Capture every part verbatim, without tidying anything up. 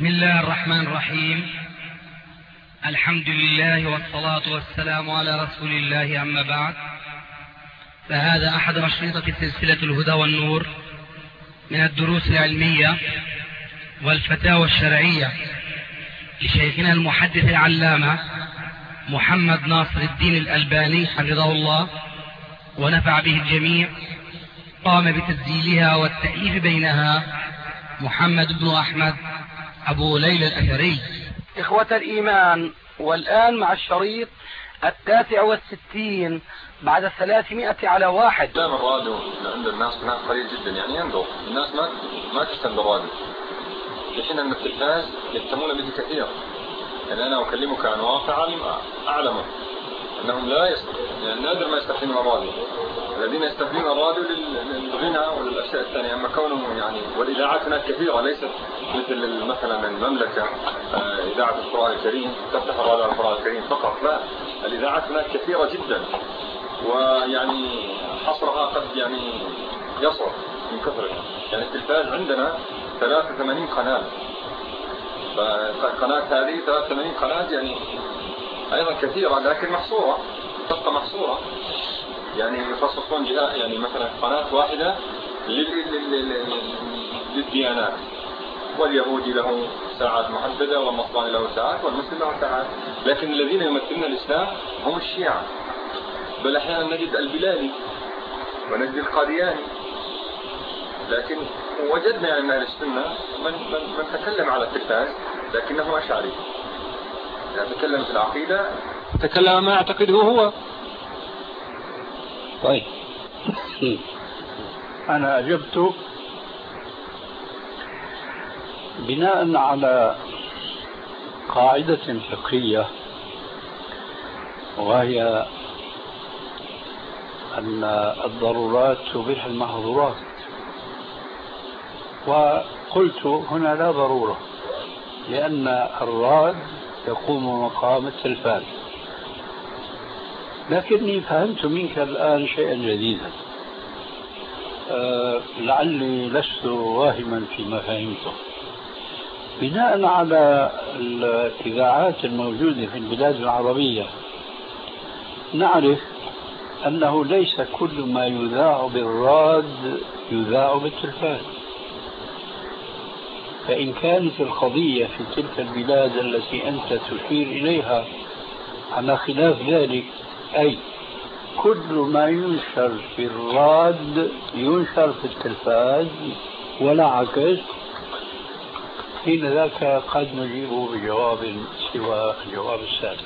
بسم الله الرحمن الرحيم. الحمد لله والصلاة والسلام على رسول الله، أما بعد، فهذا أحد أشرطة سلسلة الهدى والنور من الدروس العلمية والفتاوى الشرعية لشيخنا المحدث العلامة محمد ناصر الدين الألباني حفظه الله ونفع به الجميع. قام بتسجيلها والتأليف بينها محمد بن أحمد أبو ليلى الأثري. إخوة الإيمان، والآن مع الشريط التاسع والستين بعد الثلاثمائة على واحد. دائما الراديو عند الناس هناك قليل جدا، يعني ينظر الناس ما ما تهتم بالراديو، في حين أن التلفاز يهتمون به كثير. يعني أنا أكلمك عن واقع أعلمه أنهم لا يستطيعون، يعني نادر ما يستخدمون الراديو. الذين يستخدمون الراديو للغنى وللأشياء الثانية، أما كونهم يعني والإذاعات هناك كثيرة، ليست مثل مثلا المملكة إذاعة القرآن الكريم تفتح الراديو على القرآن الكريم فقط، لا، الإذاعات هناك كثيرة جدا، ويعني حصرها قد يعني يصل من كثرها. يعني التلفاز عندنا ثلاثة وثمانين قناة، فقناة هذه ثلاثة وثمانين قناة يعني أيضا كثيرة، لكن محصورة، تبقى محصورة. يعني يخصصون جهة، يعني مثلا قناة واحدة للديانات، واليهودي له ساعات محددة، والنصراني له ساعات، والمسلم له ساعات. لكن الذين يمثلون الإسلام هم الشيعة، بل أحيانا نجد البلالي ونجد القادياني. لكن وجدنا يعني من أهل السنة من, من, من تكلم على التلفاز لكنه أشعري، يعني تكلم في العقيدة، تكلم ما يعتقده هو. طيب أنا أجبت بناء على قاعدة فقهية، وهي أن الضرورات تبيح المحظورات، وقلت هنا لا ضرورة، لأن الراد يقوم مقام التلفاز. لكني فهمت منك الآن شيئا جديدا، أه لعلي لست واهما فيما فهمته. بناء على الإذاعات الموجودة في البلاد العربية، نعرف أنه ليس كل ما يذاع بالراد يذاع بالتلفاز. فإن كانت القضية في تلك البلاد التي أنت تشير إليها على خلاف ذلك، أي كل ما ينشر في الراد ينشر في التلفاز ولا عكس، حين ذاك قد نجيب بجواب سوى الجواب السابق.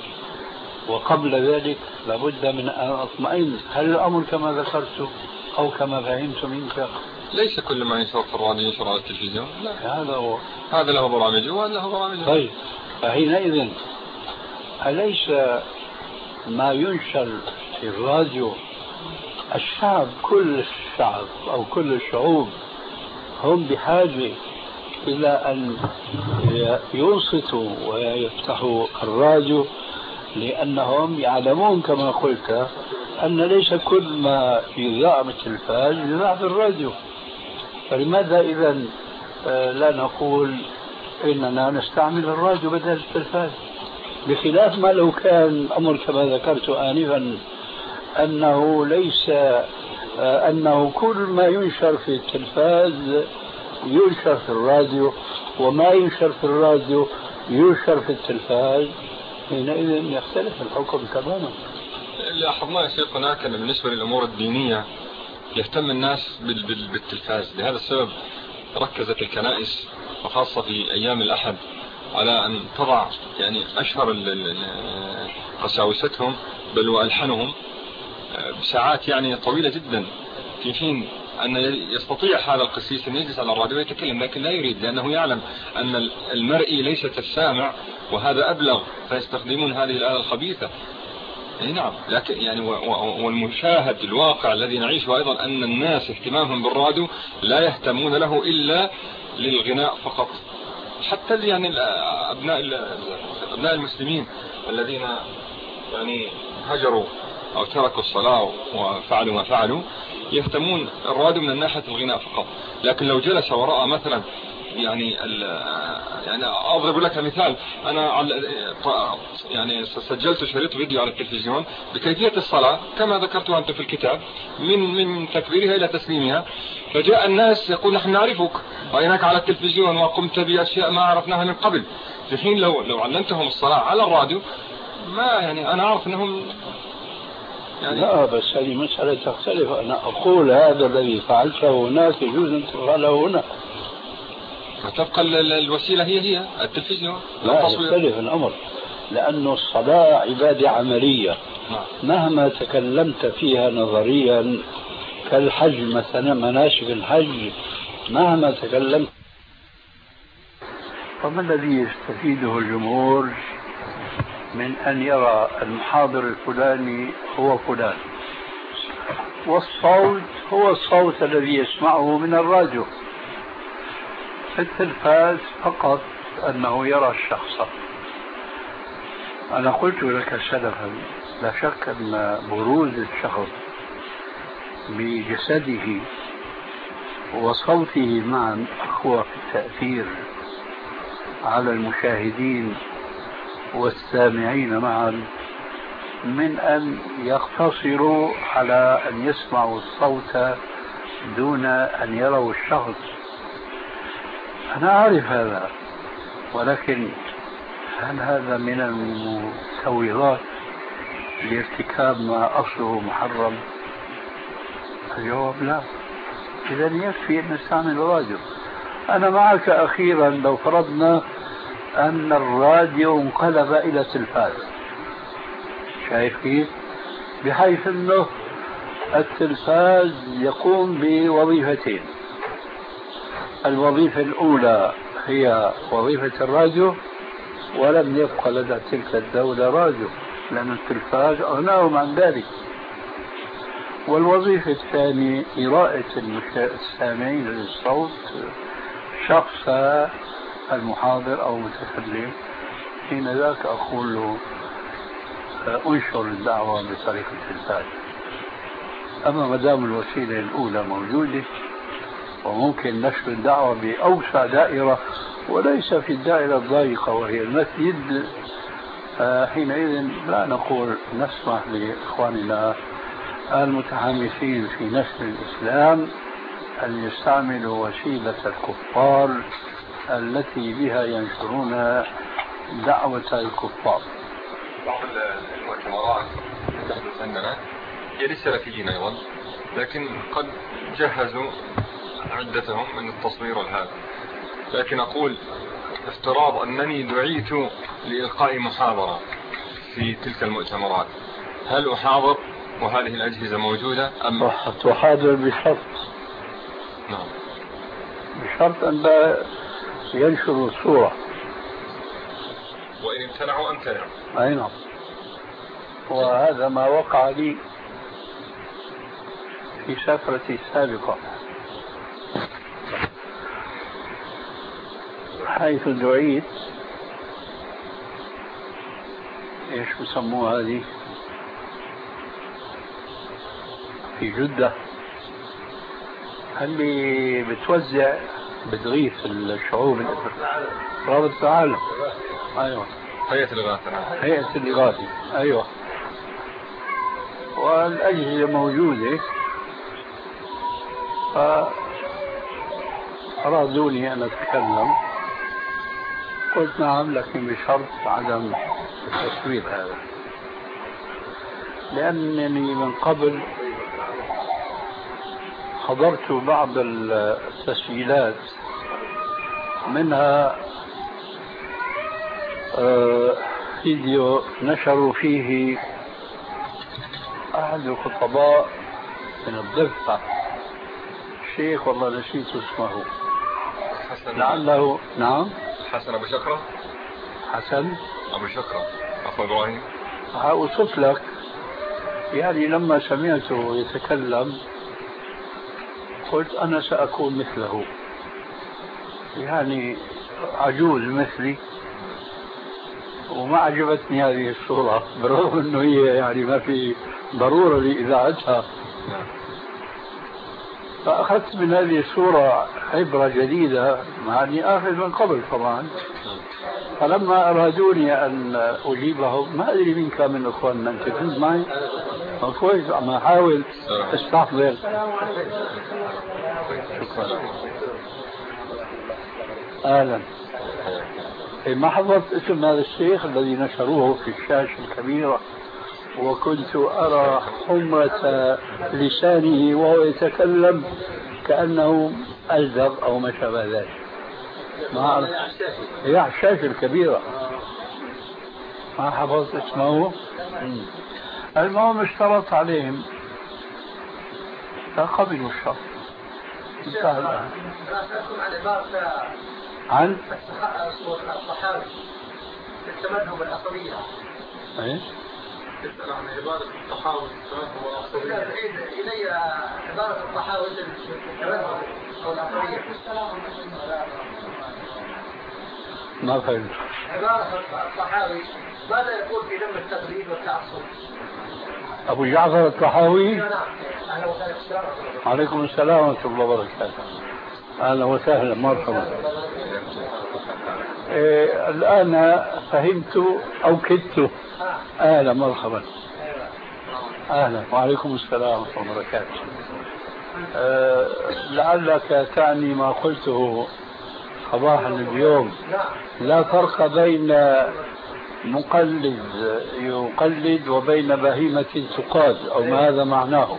وقبل ذلك لابد من أن أطمئن، هل الأمر كما ذكرت أو كما فهمت منك؟ ليس كل ما ينشر في الراديو ينشر على التلفزيون، لا، هذا هو، هذا له برامجه وهذا له برامجه. طيب، فحينئذ أليس ما ينشر في الراديو الشعب، كل الشعب أو كل الشعوب هم بحاجة إلى أن ينصتوا ويفتحوا الراديو، لأنهم يعلمون كما قلت أن ليس كل ما يذاع بالتلفاز يذاع في الراديو. فلماذا إذن لا نقول إننا نستعمل الراديو بدل التلفاز؟ بخلاف ما لو كان الأمر كما ذكرت آنفا، أنه ليس أنه كل ما ينشر في التلفاز ينشر في الراديو، وما ينشر في الراديو ينشر في التلفاز، حينئذ يختلف الحكم تماما. لاحظنا يا شيخ هناك أن بالنسبة للأمور الدينية يهتم الناس بالتلفاز. لهذا السبب ركزت الكنائس وخاصة في أيام الأحد على أن تضع يعني أشهر قساوستهم بل وألحنهم بساعات يعني طويلة جدا، في حين أن يستطيع هذا القسيس أن يجلس على الراديو ويتكلم، لكن لا يريد، لأنه يعلم أن المرئي ليس كالسامع، وهذا أبلغ، فيستخدمون هذه الآلة الخبيثة. نعم، لكن يعني والمشاهد الواقع الذي نعيشه أيضا أن الناس اهتمامهم بالراديو لا يهتمون له إلا للغناء فقط. حتى يعني أبناء أبناء المسلمين الذين يعني هجروا أو تركوا الصلاة وفعلوا ما فعلوا يهتمون الراديو من ناحية الغناء فقط. لكن لو جلس ورأى مثلا يعني يعني أضرب لك مثال، أنا يعني سجلت شريط فيديو على التلفزيون بكيفية الصلاة كما ذكرتها أنت في الكتاب من من تكبيرها إلى تسليمها، فجاء الناس يقول نحن نعرفك رأيناك على التلفزيون وقمت بأشياء ما عرفناها من قبل. في حين لو لو علمتهم الصلاة على الراديو ما يعني أنا أعرف أنهم يعني لا، بس هذه مسألة تختلف. أنا أقول هذا الذي فعلته هناك يجوز أن تفعله هنا، تبقى الوسيلة هي هي التلفزيون. لا يختلف الأمر، لأنه الصلاة عبادة عملية مهما تكلمت فيها نظريا كالحج مثلا، مناسك الحج مهما تكلمت. فما الذي يستفيده الجمهور من أن يرى المحاضر الفلاني هو فلان، والصوت هو الصوت الذي يسمعه من الراديو، التلفاز فقط أنه يرى الشخص. أنا قلت لك سلفا لا شك أن بروز الشخص بجسده وصوته معا أقوى في التأثير على المشاهدين والسامعين معا من أن يقتصروا على أن يسمعوا الصوت دون أن يروا الشخص. أنا أعرف هذا، ولكن هل هذا من المسوغات لارتكاب ما أصله محرم؟ الجواب لا. إذا يكفي أن نستعمل الراديو. أنا معك أخيرا لو فرضنا أن الراديو انقلب إلى تلفاز، شايف كيف؟ بحيث أنه التلفاز يقوم بوظيفتين، الوظيفة الأولى هي وظيفة الراديو، ولم يبقى لدى تلك الدولة راديو لأن التلفاز أغناهم عن ذلك، والوظيفة الثانية إراءة السامعين للصوت شخص المحاضر أو المتكلم. حين ذاك أقول له أنشر الدعوة بطريقة التلفاز. أما ما دام الوسيلة الأولى موجودة وممكن نشر الدعوة بأوسع دائرة وليس في الدائرة الضيقة وهي المسجد، حينئذ لا نقول نسمح لإخواننا المتحمسين في نشر الإسلام أن يستعملوا وسيلة الكفار التي بها ينشرون دعوة الكفار. بعض المؤتمرات تحدث عندنا هي للسلفيين أيضا، لكن قد جهزوا عدتهم من التصوير والهذا، لكن أقول افتراض أنني دعيت لإلقاء محاضرة في تلك المؤتمرات، هل أحاضر وهذه الأجهزة موجودة أم تحاضر بشرط؟ نعم، بشرط أن لا ينشروا الصورة، وإن امتنعوا امتنعوا. أي نعم، وهذا ما وقع لي في سفرتي السابقة حيث دعيت ايش بسموها هذه في جدة، اللي بتوزع بتغيث الشعوب، رابطة العالم. ايوه، هيئة الإغاثة. هيئة الإغاثة، ايوه، والأجهزة موجودة، فأرادوني أن أتكلم، قلت نعم لكن بشرط عدم التصوير هذا، لأنني من قبل حضرت بعض التسجيلات منها فيديو نشروا فيه أحد الخطباء من الضفة، الشيخ والله نسيت اسمه، لعله نعم حسن أبو شكرة. حسن أبو شكرة أخو إبراهيم. أوصف لك، يعني لما سمعته يتكلم قلت أنا سأكون مثله، يعني عجوز مثلي، وما عجبتني هذه الصورة بالرغم أنه هي يعني ما في ضرورة لإذاعتها. فأخذت من هذه الصورة عبرة جديدة مع أني آخذ من قبل طبعا. فلما أرادوني أن أجيبهم ما أدري مين كان من أخواننا، أنت كنت معي؟ كويس، عم أحاول أستحضر. شكرا. أهلا. ما حضرت اسم هذا الشيخ الذي نشروه في الشاشة الكبيرة وكنت أرى حمرة لسانه وهو يتكلم كأنه ألدغ أو ما شابه ذلك؟ ما أعرف. هي على الشاشة الكبيرة. ما حفظت اسمه. المهم اشترط عليهم فقبلوا الشرط. انتهى. عن الصحابي في التمذهب العصبية. ايش؟ تسأل عن عبارة الطحاوي في التمذهب العصبية. إلي عبارة الطحاوي في التمذهب أو العصبية. ما فهمت. عبارة الطحاوي ماذا يقول في ذم التقليد والتعصب؟ أبو جعفر الطحاوي. نعم. أهلا وسهلا. عليكم السلام ورحمة الله وبركاته. أهلا وسهلا، مرحبا. إيه الآن فهمت أو كدت. أهلا مرحبا. أهلا وعليكم السلام ورحمة الله وبركاته. أه لعلك تعني ما قلته صباحا اليوم، لا فرق بين مقلد يقلد وبين بهيمة تقاد، أو ما هذا معناه؟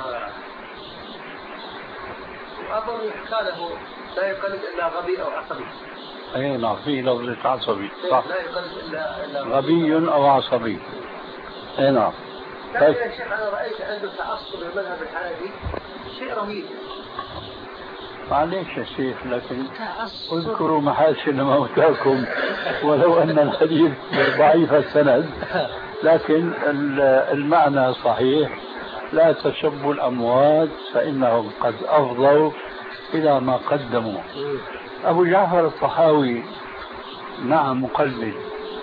أظن قاله لا يقلد إلا غبي أو عصبي. أي نعم، فيه لفظة عصبي صح. لا يقلد إلا, إلا غبي أو عصبي. أي نعم. لكن يا شيخ أنا رأيت عنده تعصب للمذهب الحنفي شيء رهيب. معليش يا شيخ، لكن اذكروا محاسن موتاكم ولو أن الحديث ضعيف السند، لكن المعنى صحيح. لا تسبوا الأموات فإنهم قد أفضوا إلى ما قدموا. أبو جعفر الطحاوي نعم مقلد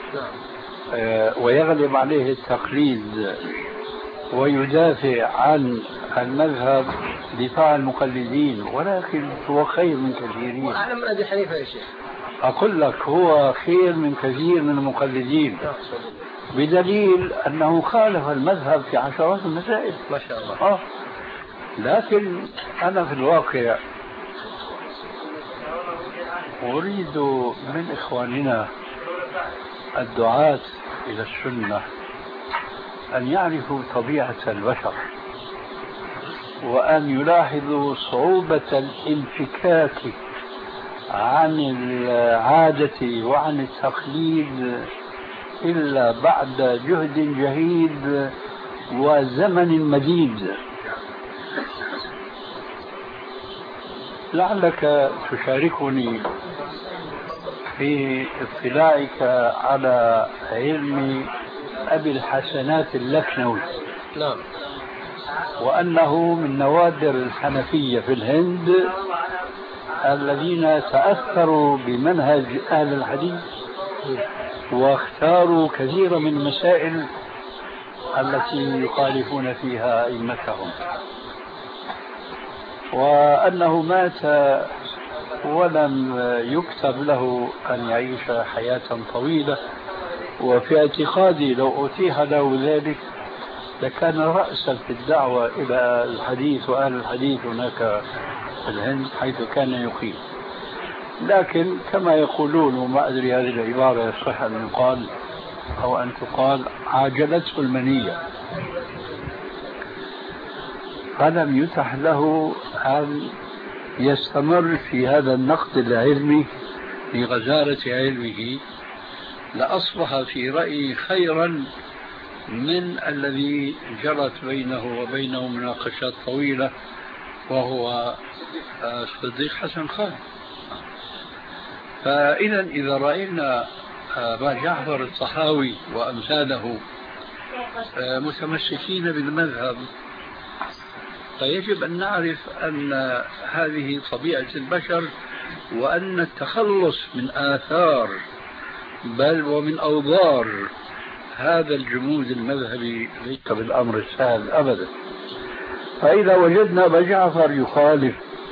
ويغلب عليه التقليد ويدافع عن المذهب دفاع المقلدين، ولكن هو خير من كثيرين. وأعلم من أبي حنيفة يا شيخ. أقول لك هو خير من كثير من المقلدين، بدليل أنه خالف المذهب في عشرات المسائل ما شاء الله. آه. لكن أنا في الواقع أريد من إخواننا الدعاة إلى السنة أن يعرفوا طبيعة البشر، وأن يلاحظوا صعوبة الانفكاك عن العادة وعن التقليد إلا بعد جهد جهيد وزمن مديد. لعلك تشاركني في اطلاعك على علم أبي الحسنات اللكنوي. نعم. وأنه من نوادر الحنفية في الهند الذين تأثروا بمنهج أهل الحديث واختاروا كثيرا من المسائل التي يخالفون فيها أئمتهم، وأنه مات ولم يكتب له أن يعيش حياة طويلة. وفي اعتقادي لو أتيح له ذلك لكان رأسا في الدعوة إلى الحديث وأهل الحديث هناك في الهند حيث كان يقيم. لكن كما يقولون، وما أدري هذه العبارة يصح أن يقال أو أن تقال، عاجلته المنية، فلم يتح له أن يستمر في هذا النقد العلمي لغزارة علمه، لأصبح في رأيي خيرا من الذي جرت بينه وبينه مناقشات طويلة وهو الصديق حسن خان. فإذا إذا رأينا أبا جعفر الطحاوي وأمثاله متمسكين بالمذهب فيجب أن نعرف أن هذه طبيعة البشر، وأن التخلص من آثار بل ومن أوضار هذا الجمود المذهبي ليس بالأمر السهل أبدا. فإذا وجدنا أبا جعفر يخالف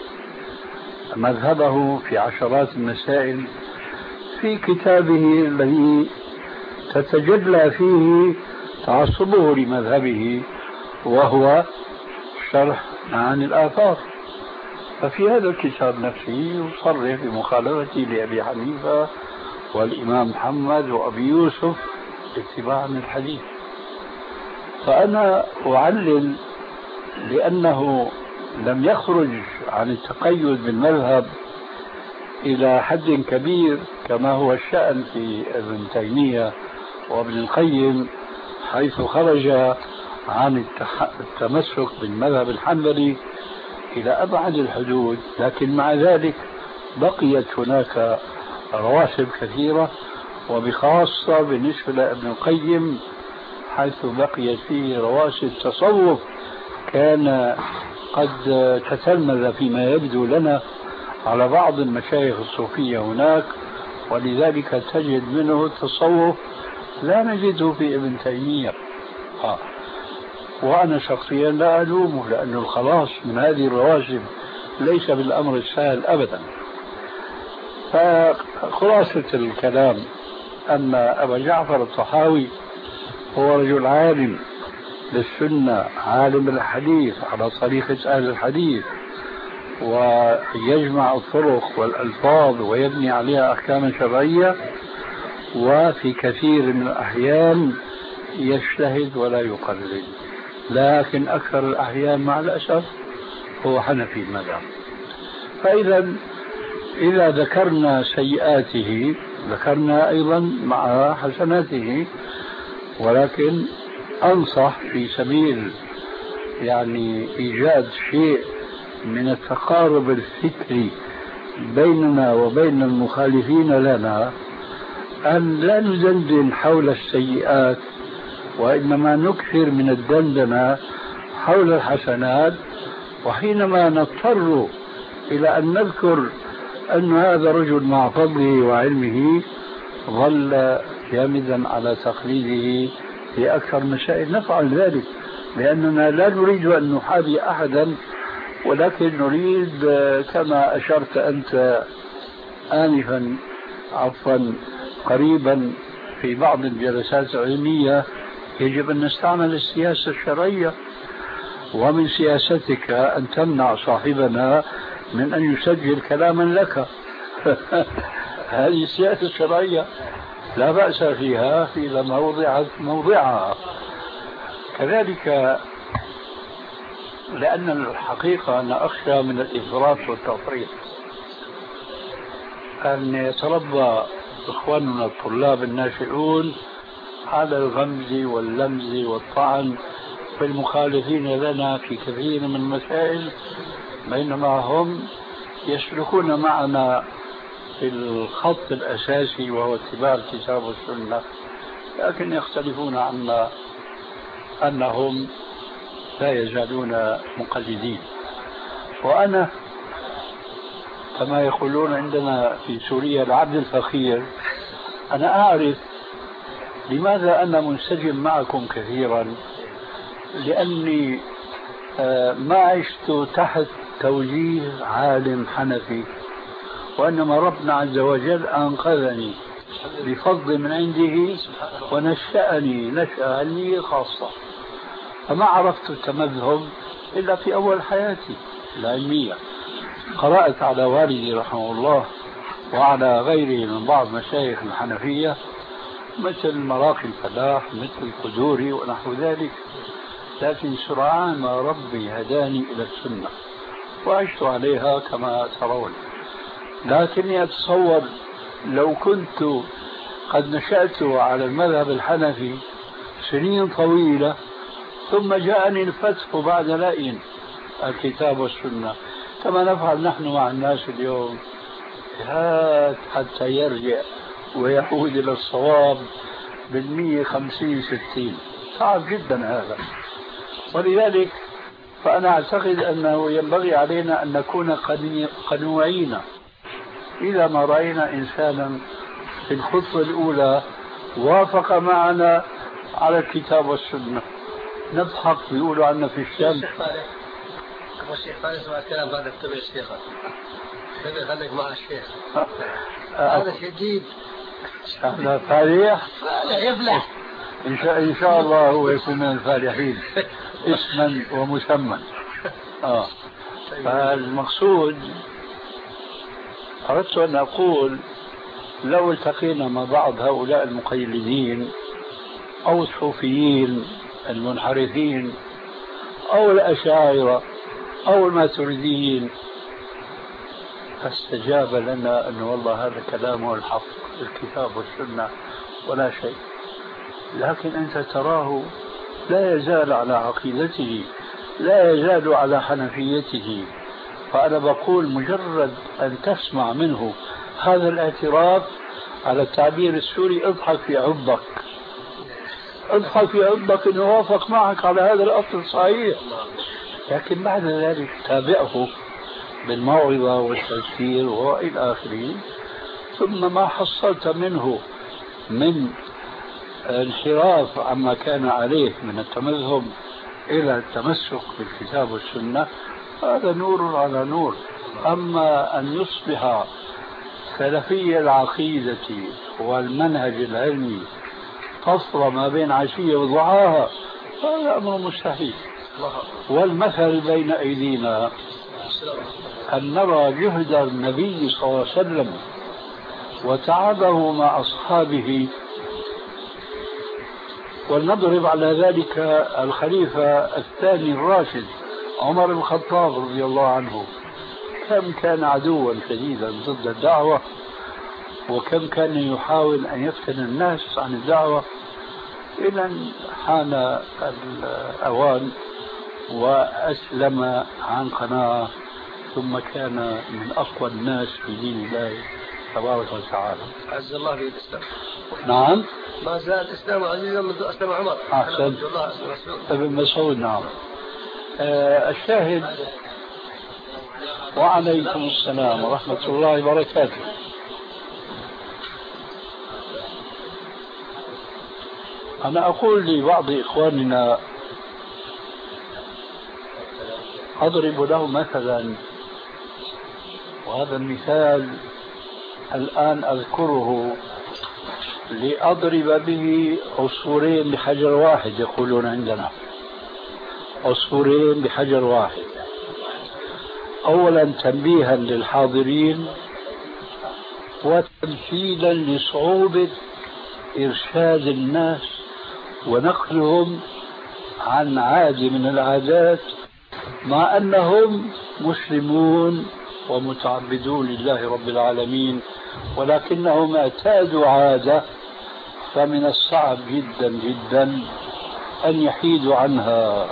مذهبه في عشرات المسائل في كتابه الذي تتجلى فيه تعصبه لمذهبه وهو شرح معاني الآثار، ففي هذا الكتاب نفسه يصرح بمخالفته لأبي حنيفة والإمام محمد وأبي يوسف اتباعا للحديث. فأنا أعلل لأنه لم يخرج عن التقيد بالمذهب إلى حد كبير كما هو الشأن في ابن تيمية وابن القيم، حيث خرج عن التمسك بالمذهب الحنبلي إلى أبعد الحدود، لكن مع ذلك بقيت هناك رواسب كثيرة، وبخاصة بالنسبة لابن القيم حيث بقيت فيه رواسب تصوف كان قد تتلمذ فيما يبدو لنا على بعض المشايخ الصوفية هناك، ولذلك تجد منه تصوف لا نجده في ابن تيمية. آه. وأنا شخصيا لا ألومه، لأن الخلاص من هذه الرواسب ليس بالأمر السهل أبدا. فخلاصة الكلام أن أبا جعفر الطحاوي هو رجل عالم للسنة، عالم الحديث على طريقة أهل الحديث، ويجمع الطرق والألفاظ ويبني عليها أحكاما شرعية، وفي كثير من الأحيان يجتهد ولا يقلد، لكن أكثر الأحيان مع الأسف هو حنفي المذهب. فإذا إذا ذكرنا سيئاته ذكرنا أيضا مع حسناته، ولكن أنصح في سبيل يعني إيجاد شيء من التقارب الفكري بيننا وبين المخالفين لنا أن لا ندندن حول السيئات، وإنما نكثر من الدندنة حول الحسنات، وحينما نضطر إلى أن نذكر أن هذا رجل مع فضله وعلمه ظل جامدا على تقليده في أكثر مسائل نفعل ذلك، لأننا لا نريد أن نحابي أحدا، ولكن نريد كما أشرت أنت آنفا عفوا قريبا في بعض الجلسات العلمية يجب أن نستعمل السياسة الشرعية، ومن سياستك أن تمنع صاحبنا من أن يسجل كلاما لك. هذه السياسة الشرعية لا بأس فيها إذا ما وضعت موضعها. كذلك لأن الحقيقة أنا أخشى من الإفراط والتفريط، أن يتربى إخواننا الطلاب الناشئون على الغمز واللمز والطعن في المخالفين لنا في كثير من المسائل، بينما هم يسلكون معنا في الخط الأساسي وهو اتباع الكتاب والسنة، لكن يختلفون عنا أنهم لا يزالون مقلدين. وأنا كما يقولون عندنا في سوريا العبد الفقير، أنا أعرف لماذا أنا منسجم معكم كثيرا، لأني ما عشت تحت توجيه عالم حنفي، وإنما ربنا عز وجل أنقذني بفضل من عنده ونشأني نشأة علمية خاصة، فما عرفت التمذهب إلا في أول حياتي العلمية. قرأت على والدي رحمه الله وعلى غيره من بعض مشايخ الحنفية مثل مراقي الفلاح مثل القدوري ونحو ذلك، لكن سرعان ما ربي هداني إلى السنة وعشت عليها كما ترون. لكني أتصور لو كنت قد نشأت على المذهب الحنفي سنين طويلة ثم جاءني الفتح بعد لئن الكتاب والسنة، كما نفعل نحن مع الناس اليوم، هات حتى يرجع ويعود إلى الصواب بالمية خمسين ستين، صعب جدا هذا. ولذلك فأنا أعتقد أنه ينبغي علينا أن نكون قنوعين إذا ما رأينا إنسانا في الخطوة الأولى وافق معنا على الكتاب والسنة. نضحك بيقولوا عنا في الشام والشيخ فارس مع الكلام بعد اكتب الشيخ خلي خليك مع الشيخ هذا شديد هذا فالح فالح يفلح إن شاء, إن شاء الله هو يكون من الفالحين اسما ومسمى. آه. فالمقصود أردت أن أقول لو التقينا مع بعض هؤلاء المقيدين أو الصوفيين المنحرفين أو الأشاعرة أو الماتريديين فاستجاب لنا أن والله هذا كلامه الحق الكتاب والسنة ولا شيء، لكن أنت تراه لا يزال على عقيدته، لا يزال على حنفيته. فأنا بقول مجرد أن تسمع منه هذا الاعتراف، على التعبير السوري اضحك في عضك، اضحك في عضك أنه وافق معك على هذا الأصل الصحيح، لكن بعد ذلك تابعه بالموعظة والتذكير وإلى آخره. ثم ما حصلت منه من انحراف عما كان عليه من التمذهب إلى التمسك بالكتاب والسنة هذا نور على نور. أما أن يصبح سلفي العقيدة والمنهج العلمي طفرة ما بين عشية وضحاها هذا أمر مستحيل. والمثل بين أيدينا أن نرى جهد النبي صلى الله عليه وسلم وتعبه مع أصحابه، ولنضرب على ذلك الخليفة الثاني الراشد عمر بن الخطاب رضي الله عنه، كم كان عدوا شديدا ضد الدعوة، وكم كان يحاول أن يفتن الناس عن الدعوة، إلى أن حان الأوان وأسلم عن قناعة، ثم كان من أقوى الناس في دين الله تبارك وتعالى. عز الله في الإسلام. نعم. ما زال الإسلام عزيزا منذ أسلم عمر. أحسن. ابن مسعود. نعم. آه الشاهد. وعليكم السلام ورحمة الله وبركاته. أنا أقول لبعض إخواننا أضرب له مثلا، وهذا المثال الآن أذكره لأضرب به عصفورين بحجر واحد، يقولون عندنا عصفورين بحجر واحد. أولا تنبيها للحاضرين وتمثيلا لصعوبة إرشاد الناس ونقلهم عن عادة من العادات، مع أنهم مسلمون ومتعبدون لله رب العالمين، ولكنهم اعتادوا عادة فمن الصعب جدا جدا أن يحيدوا عنها.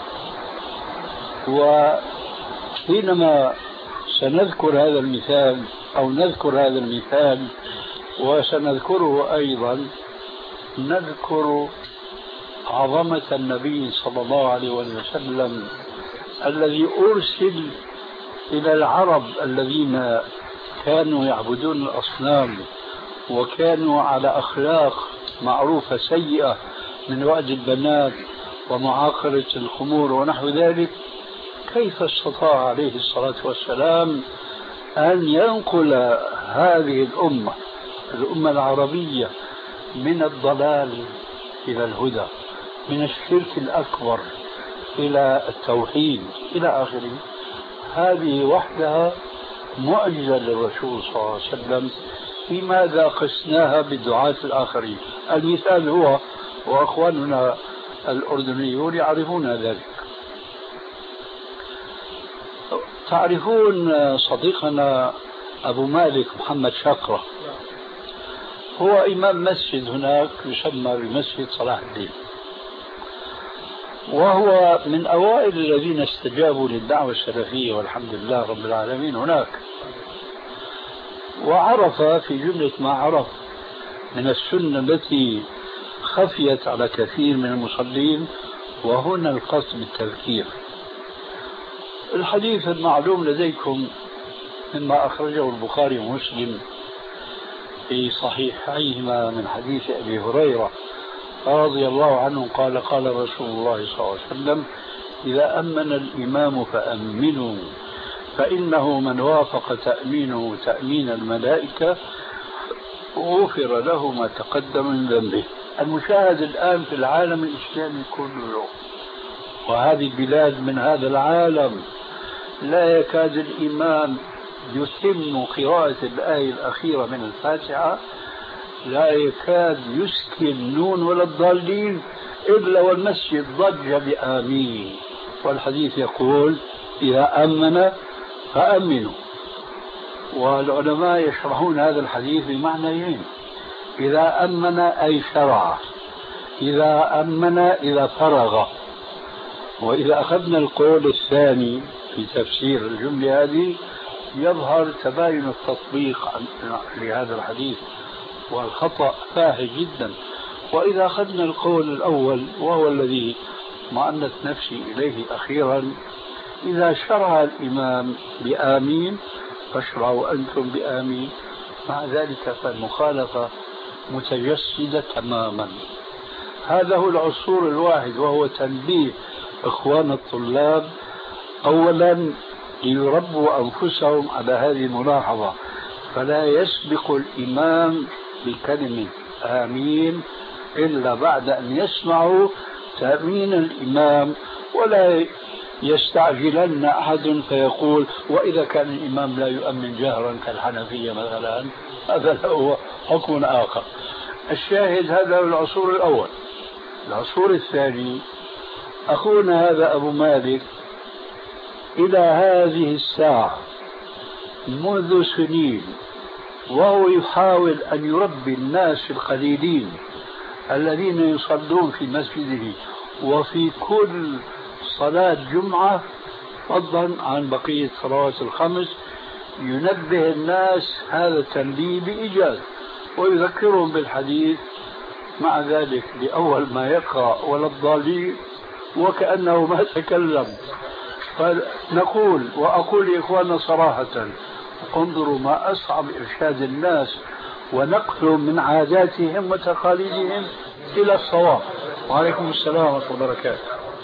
وحينما سنذكر هذا المثال أو نذكر هذا المثال وسنذكره أيضا نذكر عظمة النبي صلى الله عليه وسلم الذي أرسل إلى العرب الذين كانوا يعبدون الأصنام وكانوا على أخلاق معروفة سيئة من وأد البنات ومعاقرة الخمور ونحو ذلك. كيف استطاع عليه الصلاة والسلام أن ينقل هذه الأمة الأمة العربية من الضلال إلى الهدى، من الشرك الأكبر إلى التوحيد إلى آخره؟ هذه وحدها معجزة للرسول صلى الله عليه وسلم. لماذا قسناها بالدعاة الآخرين؟ المثال هو، وأخواننا الأردنيون يعرفون ذلك. تعرفون صديقنا أبو مالك محمد شاكرة، هو إمام مسجد هناك يسمى بمسجد صلاح الدين، وهو من أوائل الذين استجابوا للدعوة السلفية والحمد لله رب العالمين هناك. وعرف في جملة ما عرف من السنة التي خفيت على كثير من المصلين، وهنا القصد بالتذكير. الحديث المعلوم لديكم مما أخرجه البخاري ومسلم في صحيحيهما من حديث أبي هريرة رضي الله عنه قال قال رسول الله صلى الله عليه وسلم: إذا أمن الإمام فأمنوا فإنه من وافق تأمينه تأمين الملائكة غفر له ما تقدم من ذنبه. المشاهد الآن في العالم الإسلامي كله، وهذه البلاد من هذا العالم لا يكاد الإمام يتم قراءة الآية الأخيرة من الفاتحة، لا يكاد يسكن النون ولا الضالين إلا والمسجد ضج بآمين. والحديث يقول إذا أمن فأمنوا. والعلماء يشرحون هذا الحديث بمعنيين: إذا أمن أي شرع، إذا أمن إذا فرغ. وإذا أخذنا القول الثاني في تفسير الجملة هذه يظهر تباين التطبيق لهذا الحديث والخطأ فاحش جدا. وإذا أخذنا القول الأول وهو الذي معنت نفسي إليه أخيرا، إذا شرع الإمام بآمين فاشرعوا أنتم بآمين، مع ذلك فالمخالفة متجسدة تماما. هذا هو العصور الواحد، وهو تنبيه إخوان الطلاب أولا ليربوا أنفسهم على هذه الملاحظة، فلا يسبق الإمام بكلمة آمين إلا بعد أن يسمعوا تأمين الإمام، ولا يستعجلن أحد فيقول وإذا كان الإمام لا يؤمن جهرا كالحنفية مثلا هذا هو حكم آخر. الشاهد هذا العصور الأول. العصور الثاني أخونا هذا أبو مالك إلى هذه الساعة منذ سنين وهو يحاول أن يربي الناس القليلين الذين يصلون في مسجده وفي كل صلاة جمعة فضلا عن بقية صلوات الخمس، ينبه الناس هذا التنبيه بإيجاز ويذكرهم بالحديث، مع ذلك لأول ما يقرأ ولا الضالين وكأنه ما تكلم. فنقول وأقول لإخواننا صراحة انظروا ما أصعب إرشاد الناس ونقلهم من عاداتهم وتقاليدهم إلى الصواب. وعليكم السلام ورحمة الله وبركاته.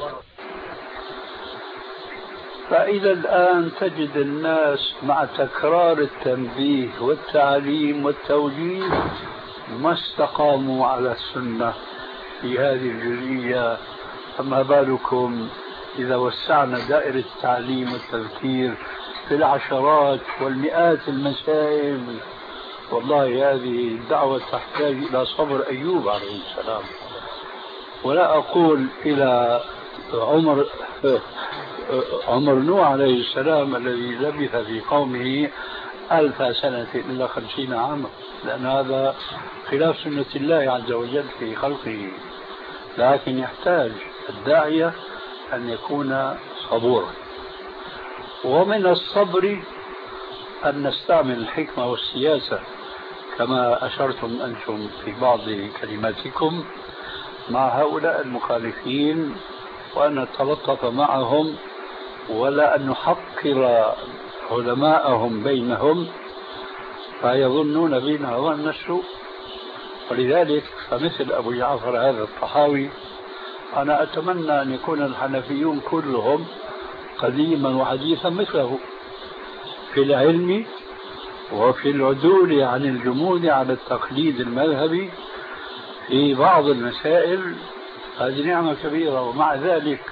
فإذا الآن تجد الناس مع تكرار التنبيه والتعليم والتوجيه ما استقاموا على السنة في هذه الجزئية، فما بالكم إذا وسعنا دائرة التعليم والتذكير في العشرات والمئات المسائل. والله هذه الدعوة تحتاج إلى صبر أيوب عليه السلام، ولا أقول إلى عمر عمر نوح عليه السلام الذي لبث في قومه ألف سنة إلا خمسين عاما، لأن هذا خلاف سنة الله عز وجل في خلقه. لكن يحتاج الداعية أن يكون صبورا، ومن الصبر أن نستعمل الحكمة والسياسة كما أشرتم أنتم في بعض كلماتكم مع هؤلاء المخالفين، وأن نتلطف معهم ولا أن نحقر علماءهم بينهم فيظنون بنا ظن السوء. ولذلك فمثل أبو جعفر هذا الطحاوي أنا أتمنى أن يكون الحنفيون كلهم قديما وحديثا مثله في العلم وفي العدول عن الجمود على التقليد المذهبي في بعض المسائل. هذه نعمة كبيرة، ومع ذلك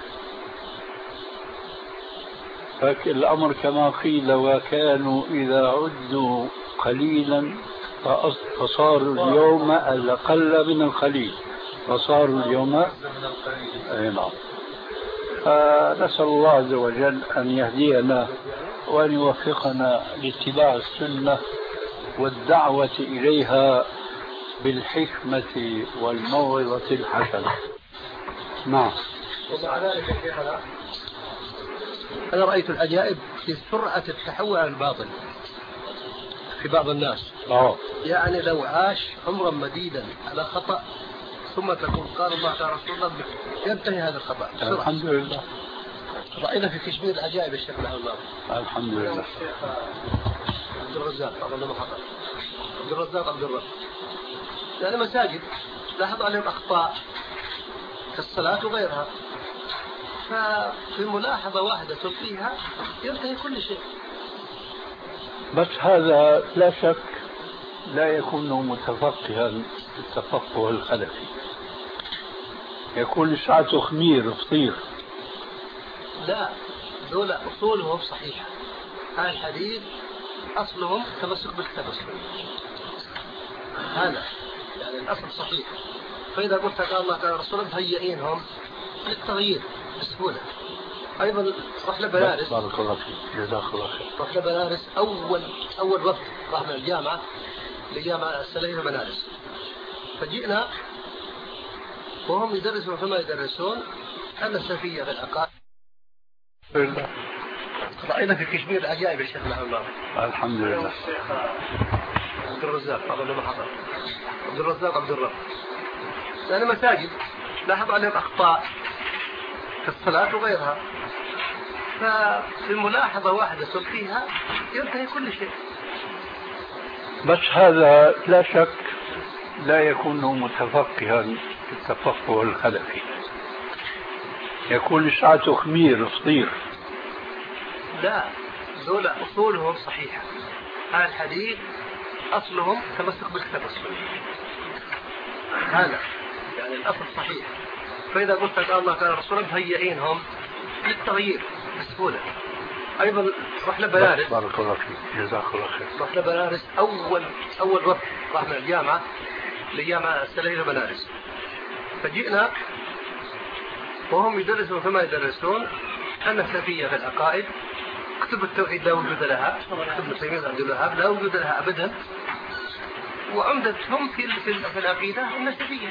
فالأمر كما قيل وكانوا إذا عدوا قليلا فصاروا اليوم الأقل من القليل فصاروا اليوم أي نعم. فنسأل الله عز وجل أن يهدينا وأن يوفقنا لاتباع السنة والدعوة إليها بالحكمة والموعظة الحسنة. نعم. ومع ذلك أنا رأيت العجائب في سرعة التحول على الباطل في بعض الناس. أوه. يعني لو عاش عمرا مديدا على خطأ ثم تقول قال الله تعالى رسول الله ينتهي هذا الخطأ بسرعة. الحمد لله. رأينا في كشمير العجائب الشيخ الله. الحمد لله. عبد الرزاق أظن ما حضر. عبد الرزاق عبد الرزاق. يعني مساجد لاحظ عليهم أخطاء كالصلاة وغيرها، ففي ملاحظة واحدة تلقيها ينتهي كل شيء. بس هذا لا شك لا يكون متفقها التفقه الخلفي، يكون ساعته خمير فطير. لا، دول أصولهم صحيحة. هذا الحديث أصلهم تمسك بالكتاب والسنة، هذا يعني الأصل صحيح. فإذا قلت قال الله قال رسوله مهيئينهم للتغيير بسهولة. أيضا رحنا بنارس، بارك الله فيك، جزاك الله خير. رحنا بنارس أول أول وقت رحنا الجامعة لجامعة السلفية بنارس، فجئنا وهم يدرسون كما يدرسون أن السلفية في العقائد. رأينا في كشمير عجائب الشيخ محمد. الحمد لله. الشيخ عبد الرزاق قبل ما حضر، عبد الرزاق عبد الرب، لأن مساجد لاحظ عليهم أخطاء في الصلاة وغيرها، ففي ملاحظة واحدة تلقيها ينتهي كل شيء. بس هذا لا شك لا يكون متفقها التفقه الخلفي، يكون ساعته خمير فطير. لا، دول أصولهم صحيحة. هذا الحديث أصلهم تمسك بالكتاب والسنة، هذا يعني الأصل صحيح. فإذا قلت قال الله قال رسوله مهيئينهم للتغيير بسهولة. أيضا رحنا بنارس، بارك الله فيك، جزاك الله خير. رحنا بنارس أول أول وقت رحنا الجامعة لجامعة السلفية بنارس، فجئنا وهم يدرسون كما يدرسون أن السلفية في العقائد كتب التوحيد لا وجود لها، كتب ابن تيمية عبد الوهاب لا وجود لها أبدا، وعمدتهم في في العقيدة النسبية.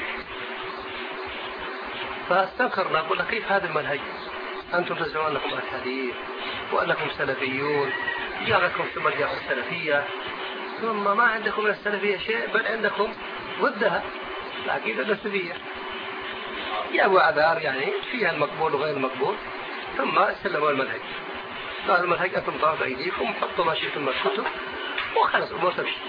فاستنكرنا قلنا كيف هذا المنهج؟ أنتم تزعمون أنكم الحديث وأنكم سلفيون، جاءكم ثم جاء السلفية، ثم ما عندكم من السلفية شيء، بل عندكم ضدها العقيدة النسبية. جاءوا أعذار يعني فيها المقبول وغير المقبول، ثم سلموا المنهج. قال المنهج أنتم ضعوا بأيديكم، حطوا ما شئتم من الكتب وخلص أمور تمشي.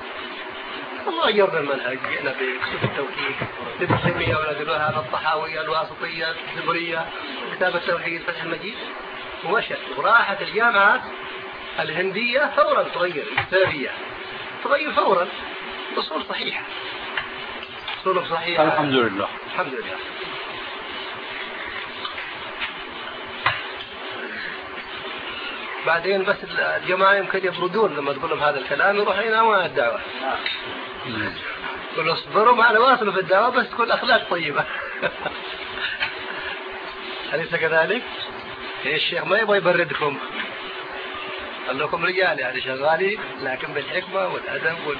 غيرنا المنهج، جئنا بكتب التوحيد لابن تيمية ولد الوهاب، الطحاوية، الواسطية، الزبرية، كتاب التوحيد، فتح المجيد، ومشت. وراحت الجامعات الهندية فورا تغير السلفية، تغير فورا أصول صحيحة، أصول صحيحة. الحمد لله، الحمد لله. بعدين بس الجماعة يمكن يبردون لما تقول لهم هذا الكلام، يروحوا ينامون عن الدعوة. يقولوا اصبروا معنا، واصلوا في الدعوة بس تكون أخلاق طيبة. أليس كذلك؟ الشيخ ما يبغى يبردكم، قال لكم رجال يعني شغالين لكن بالحكمة والأدب وال...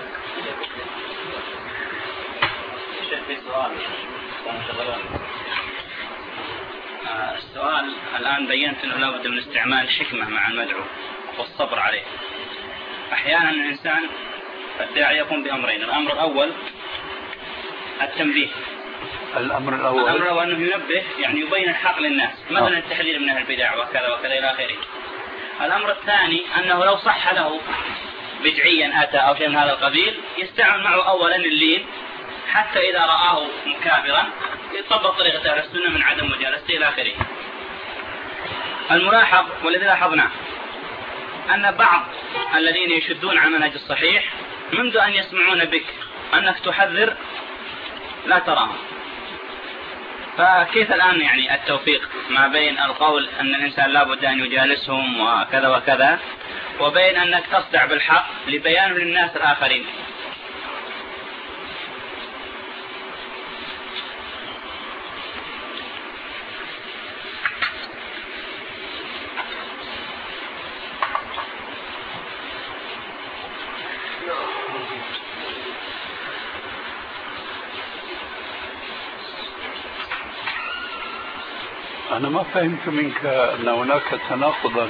السؤال الآن بينت أنه لا بد من استعمال الحكمة مع المدعو والصبر عليه. أحيانا الإنسان الداعي يقوم بأمرين، الأمر الأول التنبيه، الأمر الأول الأمر الأول أنه ينبه يعني يبين الحق للناس، مثلا التحذير من أهل البدع وكذا وكذا إلى آخره. الأمر الثاني أنه لو صح له بدعيا أتى أو شيء من هذا القبيل يستعمل معه أولا اللين، حتى إذا رآه مكابرا يطبق طريقة أهل السنة من عدم مجالسته إلى آخره. الملاحظ والذي لاحظناه أن بعض الذين يشدون عن المنهج الصحيح منذ أن يسمعون بك أنك تحذر لا تراهم. فكيف الآن يعني التوفيق ما بين القول أن الإنسان لا بد أن يجالسهم وكذا وكذا، وبين أنك تصدع بالحق لبيانه للناس الآخرين؟ أنا ما فهمت منك أن هناك تناقضا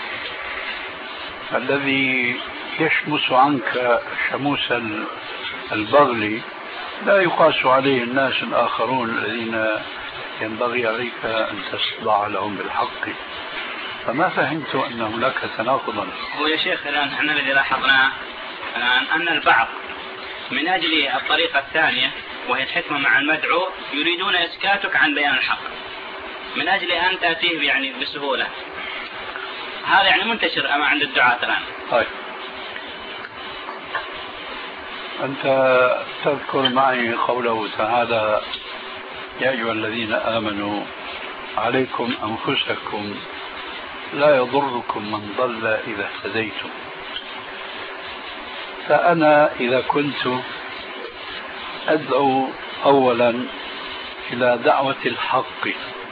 الذي يشمس عنك شموس البغل لا يقاس عليه الناس الآخرون الذين ينبغي عليك أن تخضع لهم بالحق. فما فهمت أن هناك تناقضا. هو يا شيخ الآن احنا الذي لاحظناه الآن أن البعض من أجل الطريقة الثانية وهي الحكمة مع المدعو يريدون إسكاتك عن بيان الحق، من أجل أن تأتيه يعني بسهولة. هذا يعني منتشر أما عند الدعاة الآن. طيب أنت تذكر معي قوله تعالى يا أيها الذين آمنوا عليكم أنفسكم لا يضركم من ضل إذا اهتديتم. فأنا إذا كنت أدعو أولا إلى دعوة الحق،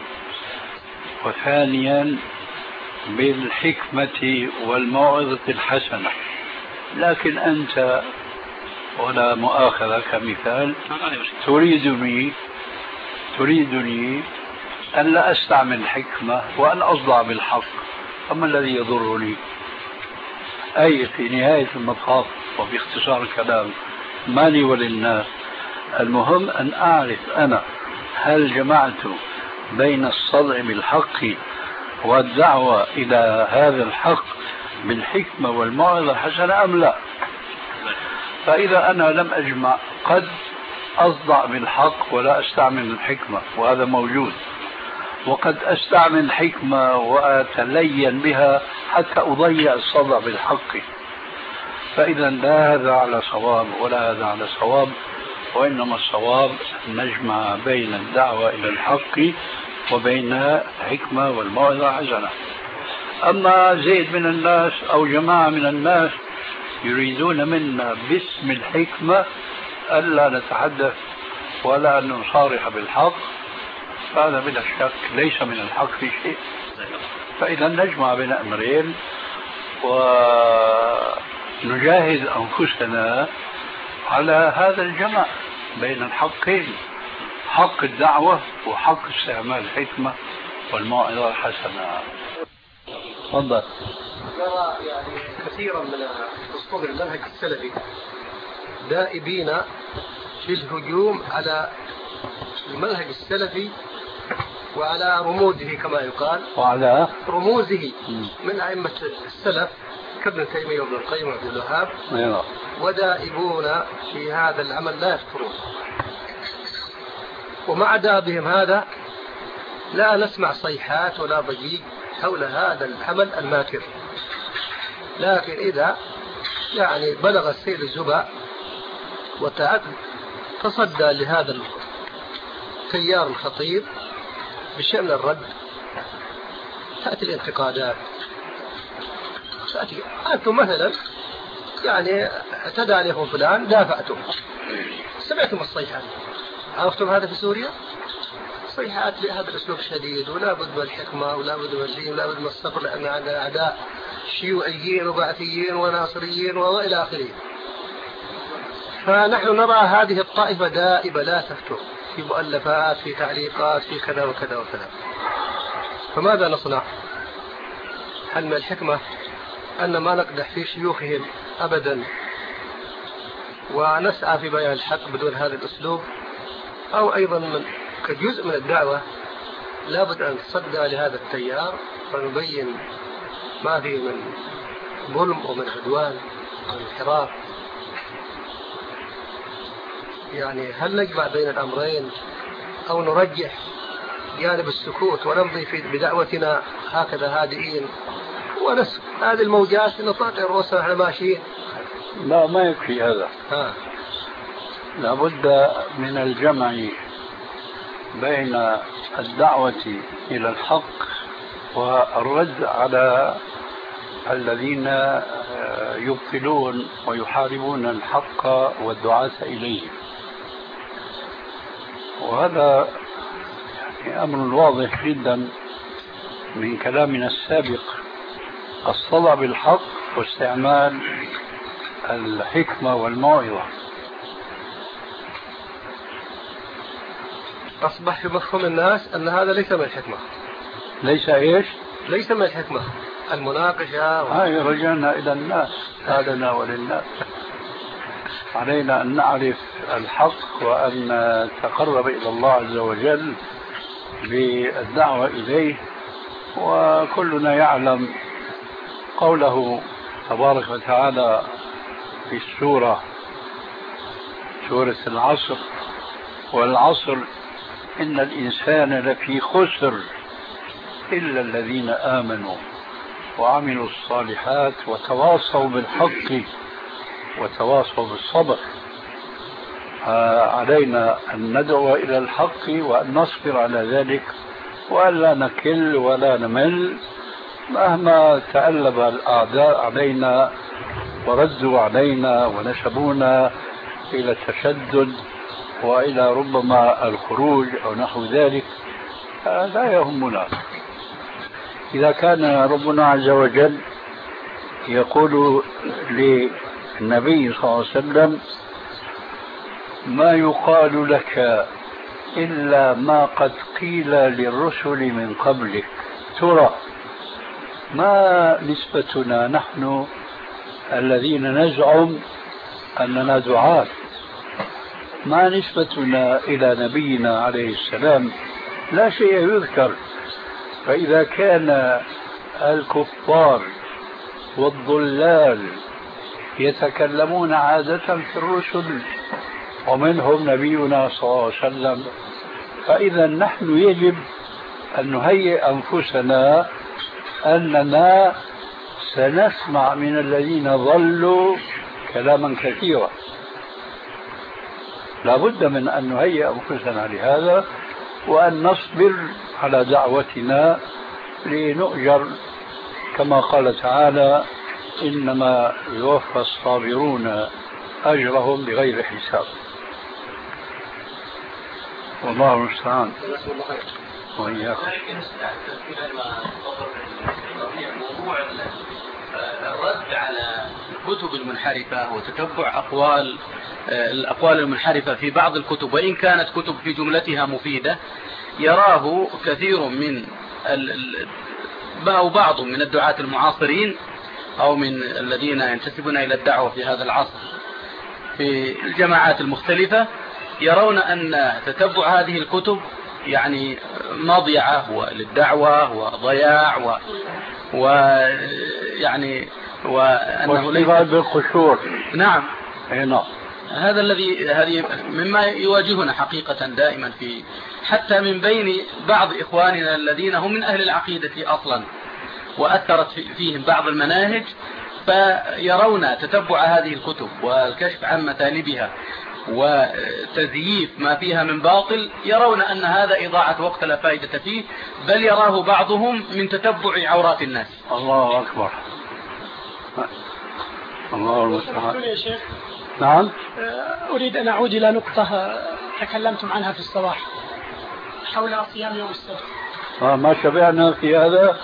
وثانيا بالحكمة والموعظة الحسنة، لكن أنت ولا مؤاخذة كمثال تريدني تريدني أن لا أستعمل الحكمة وأن أصدع بالحق، أما الذي يضرني؟ أي في نهاية المطاف وباختصار الكلام ما لي وللناس، المهم أن أعرف أنا هل جمعت بين الصدع بالحق والدعوة إلى هذا الحق بالحكمة والموعظة الحسنة أم لا. فإذا أنا لم أجمع قد أصدع بالحق ولا أستعمل الحكمة، وهذا موجود، وقد أستعمل الحكمة وأتلين بها حتى أضيع الصدع بالحق. فإذا لا هذا على صواب ولا هذا على صواب، وإنما الصواب نجمع بين الدعوة إلى الحق وبين الحكمة والموعظة الحسنة. أما زيد من الناس أو جماعة من الناس يريدون منا باسم الحكمة ألا نتحدث ولا أن نصارح بالحق، فهذا بلا شك ليس من الحق في شيء. فإذا نجمع بين أمرين ونجاهد أنفسنا على هذا الجمع بين الحقين، حق الدعوة وحق استعمال الحكمة والموعظة الحسنة. تفضل. نرى يعني كثيرا من أسطول المنهج السلفي دائبين في الهجوم على المنهج السلفي وعلى رموزه كما يقال، وعلى رموزه من أئمة السلف كابن تيمية وابن القيم وعبد الوهاب، ودائبون في هذا العمل لا يذكرون. ومع دابهم هذا لا نسمع صيحات ولا ضجيج حول هذا العمل الماكر. لكن إذا يعني بلغ السيل الزبا وتعد تصدى لهذا التيار الخطير بشأن الرد، تأتي الانتقادات، تأتي أنتم مثلا يعني اعتدى عليكم فلان دافعتم، سمعتم الصيحات، عرفتم هذا في سوريا؟ صيحات بهذا الأسلوب شديد، ولا بد من الحكمة ولا بد من الدين ولا بد من الصبر، لأن عندنا أعداء شيوعيين وبعثيين وناصريين وإلى آخره. فنحن نرى هذه الطائفة دائبة لا تفتر في مؤلفات، في تعليقات، في كذا وكذا وكذا. فماذا نصنع؟ هل من الحكمة أن ما نقدح في شيوخهم أبدا ونسعى في بيان الحق بدون هذا الأسلوب؟ أو أيضا من كجزء من الدعوة لابد أن تصدى لهذا التيار ونبين ما فيه من ظلم ومن عدوان ومن انحراف. يعني هل نجمع بين الأمرين أو نرجح جانب السكوت ونمضي في بدعوتنا هكذا هادئين ونسك هذه الموجات نطاطع رؤوسنا احنا ماشيين؟ لا، ما يكفي هذا. ها. لابد من الجمع بين الدعوة إلى الحق والرد على الذين يبطلون ويحاربون الحق والدعاة إليه. وهذا يعني أمر واضح جدا من كلامنا السابق، الصدع بالحق واستعمال الحكمة والموعظة. أصبح في مفهوم الناس أن هذا ليس من الحكمة. ليس إيش؟ ليس من الحكمة المناقشة و... هاي رجعنا إلى الناس، هذا وللناس. علينا أن نعرف الحق وأن نتقرب إلى الله عز وجل بالدعوة إليه. وكلنا يعلم قوله تبارك وتعالى في السورة سورة العصر: والعصر إن الإنسان لفي خسر إلا الذين آمنوا وعملوا الصالحات وتواصوا بالحق وتواصوا بالصبر. علينا أن ندعو إلى الحق وأن نصبر على ذلك وأن لا نكل ولا نمل مهما تألب الأعداء علينا وردوا علينا ونسبونا إلى التشدد وإلى ربما الخروج أو نحو ذلك. لا يهمنا إذا كان ربنا عز وجل يقول للنبي صلى الله عليه وسلم ما يقال لك إلا ما قد قيل للرسل من قبلك. ترى ما نسبتنا نحن الذين نزعم أننا دعاة، ما نسبتنا إلى نبينا عليه السلام؟ لا شيء يذكر. فإذا كان الكفار والضلال يتكلمون عادة في الرسل ومنهم نبينا صلى الله عليه وسلم، فإذا نحن يجب أن نهيئ أنفسنا أننا سنسمع من الذين ضلوا كلاما كثيرا. لا بد من أن نهيئ أنفسنا لهذا وأن نصبر على دعوتنا لنؤجر كما قال تعالى إنما يوفى الصابرون أجرهم بغير حساب. والله المستعان. وإياكم. موضوع الرد على الكتب المنحرفة وتتبع أقوال الأقوال المنحرفة في بعض الكتب وإن كانت كتب في جملتها مفيدة، يراه كثير من أو بعض من الدعاة المعاصرين أو من الذين ينتسبون إلى الدعوة في هذا العصر في الجماعات المختلفة، يرون أن تتبع هذه الكتب يعني مضيعة للدعوة وضياع و ويعني وأنه ليس بالقشور. نعم. نعم. هذا الذي هذه مما يواجهنا حقيقة دائما في حتى من بين بعض إخواننا الذين هم من أهل العقيدة أصلا وأثرت فيهم بعض المناهج، فيرون تتبع هذه الكتب والكشف عن مثالبها وتزييف ما فيها من باطل، يرون أن هذا إضاعة وقت لا فائدة فيه، بل يراه بعضهم من تتبع عورات الناس. الله أكبر. الله المستعان. يا شيخ. نعم. أريد أن أعود إلى نقطة تكلمتم عنها في الصباح حول صيام يوم السبت. آه ما شبعنا في هذا.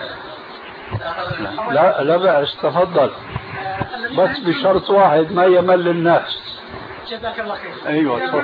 لا لا بأس، تفضل، بس بشرط واحد ما يمل الناس. جزاك الله خير. أيوة تفضل.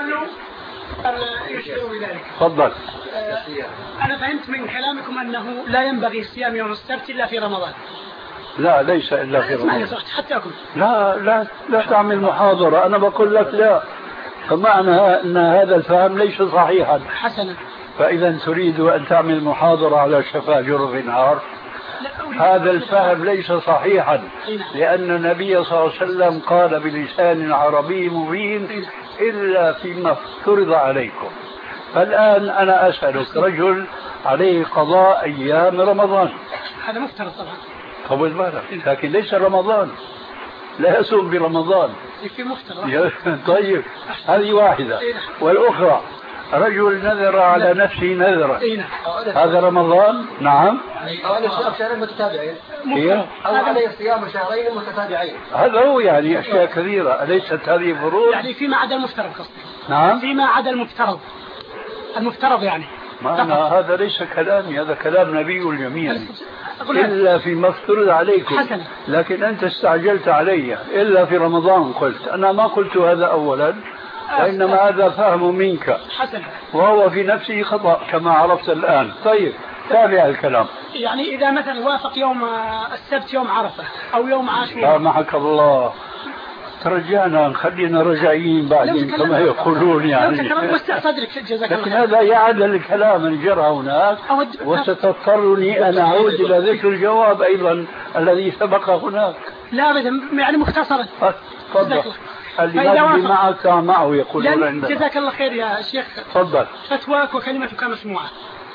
تفضل. أنا فهمت من كلامكم أنه لا ينبغي صيام يوم السبت إلا في رمضان. لا ليس إلا في رمضان. حتى أكون. لا لا لا تعمل محاضرة، أنا بقول لك لا، فمعنى أن هذا الفهم ليس صحيحا. حسنا. فإذا تريد أن تعمل محاضرة على شفا جرف نار، هذا الفهم ليس صحيحا، لأن النبي صلى الله عليه وسلم قال بلسان عربي مبين إلا فيما افترض عليكم. فالآن أنا أسألك، رجل عليه قضاء أيام رمضان، هذا مفترض طبعا، طول بالك، لكن ليس رمضان، لا يصوم برمضان. في مفترض. طيب هذه واحدة. والأخرى رجل نذر على نفسه نذرا، هذا رمضان. نعم. أو عليه صيام شهرين متتابعين. أو عليه صيام شهرين متتابعين. هذا هو يعني أشياء كثيرة، أليست هذه فروض؟ يعني فيما عدا المفترض قصدي. نعم. فيما عدا المفترض. المفترض يعني. ما أنا هذا ليس كلامي، هذا كلام نبي الجميع. إلا فيما افترض عليكم. حسنا. لكن أنت استعجلت علي، إلا في رمضان قلت، أنا ما قلت هذا أولا، وإنما هذا فهم منك. حسنا. وهو في نفسه خطأ كما عرفت الآن. طيب تابع الكلام. يعني إذا مثلا وافق يوم السبت يوم عرفة أو يوم عاشوراء. سامحك الله، ترجعنا خلينا رجعيين بعدين كما يقولون يعني. صدرك جزاك الله. لكن هذا يعدل الكلام اللي جرى هناك، وستضطرني أن أعود إلى ذكر الجواب أيضا الذي سبق هناك. لا أبدا، يعني مختصرا. تفضل. اللي معك معه يقولون. جزاك الله خير يا شيخ. تفضل. فتواك وكلمتك مسموعة.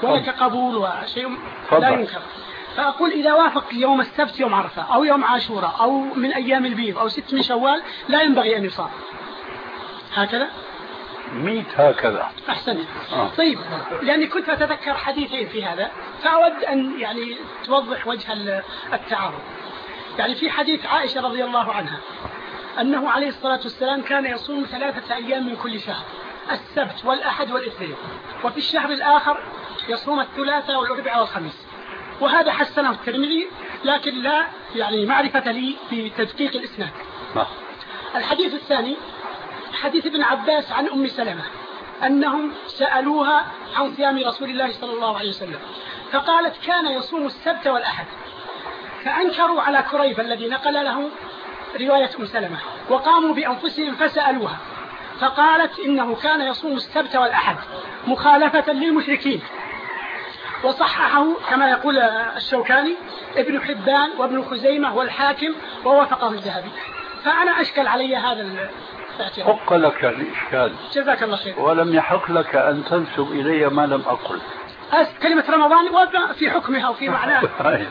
ولك قبول وشيء لا ينكر. فأقول إذا وافق يوم السبت يوم عرفة أو يوم عاشوراء أو من أيام البيض أو ست من شوال لا ينبغي أن يصام هكذا؟ ميت هكذا. أحسن. آه. طيب لأني كنت أتذكر حديثين في هذا فأود أن يعني توضح وجه التعارض. يعني في حديث عائشة رضي الله عنها أنه عليه الصلاة والسلام كان يصوم ثلاثة أيام من كل شهر، السبت والأحد والاثنين، وفي الشهر الآخر يصوم الثلاثاء والأربعاء والخميس، وهذا حسنه الترمذي لكن لا يعني معرفة لي بتدقيق الإسناد. الحديث الثاني حديث ابن عباس عن أم سلمة أنهم سألوها عن صيام رسول الله صلى الله عليه وسلم فقالت كان يصوم السبت والأحد، فأنكروا على كريب الذي نقل له رواية أم سلمة وقاموا بأنفسهم فسألوها فقالت إنه كان يصوم السبت والأحد مخالفة للمشركين، وصححه كما يقول الشوكاني ابن حبان وابن خزيمة والحاكم ووافقه الذهبي. فأنا أشكل علي هذا الاعتراض. حق لك الإشكال. جزاك الله خير. ولم يحق لك أن تنسب إلي ما لم أقل. كلمة رمضان وفي حكمها وفي معناها.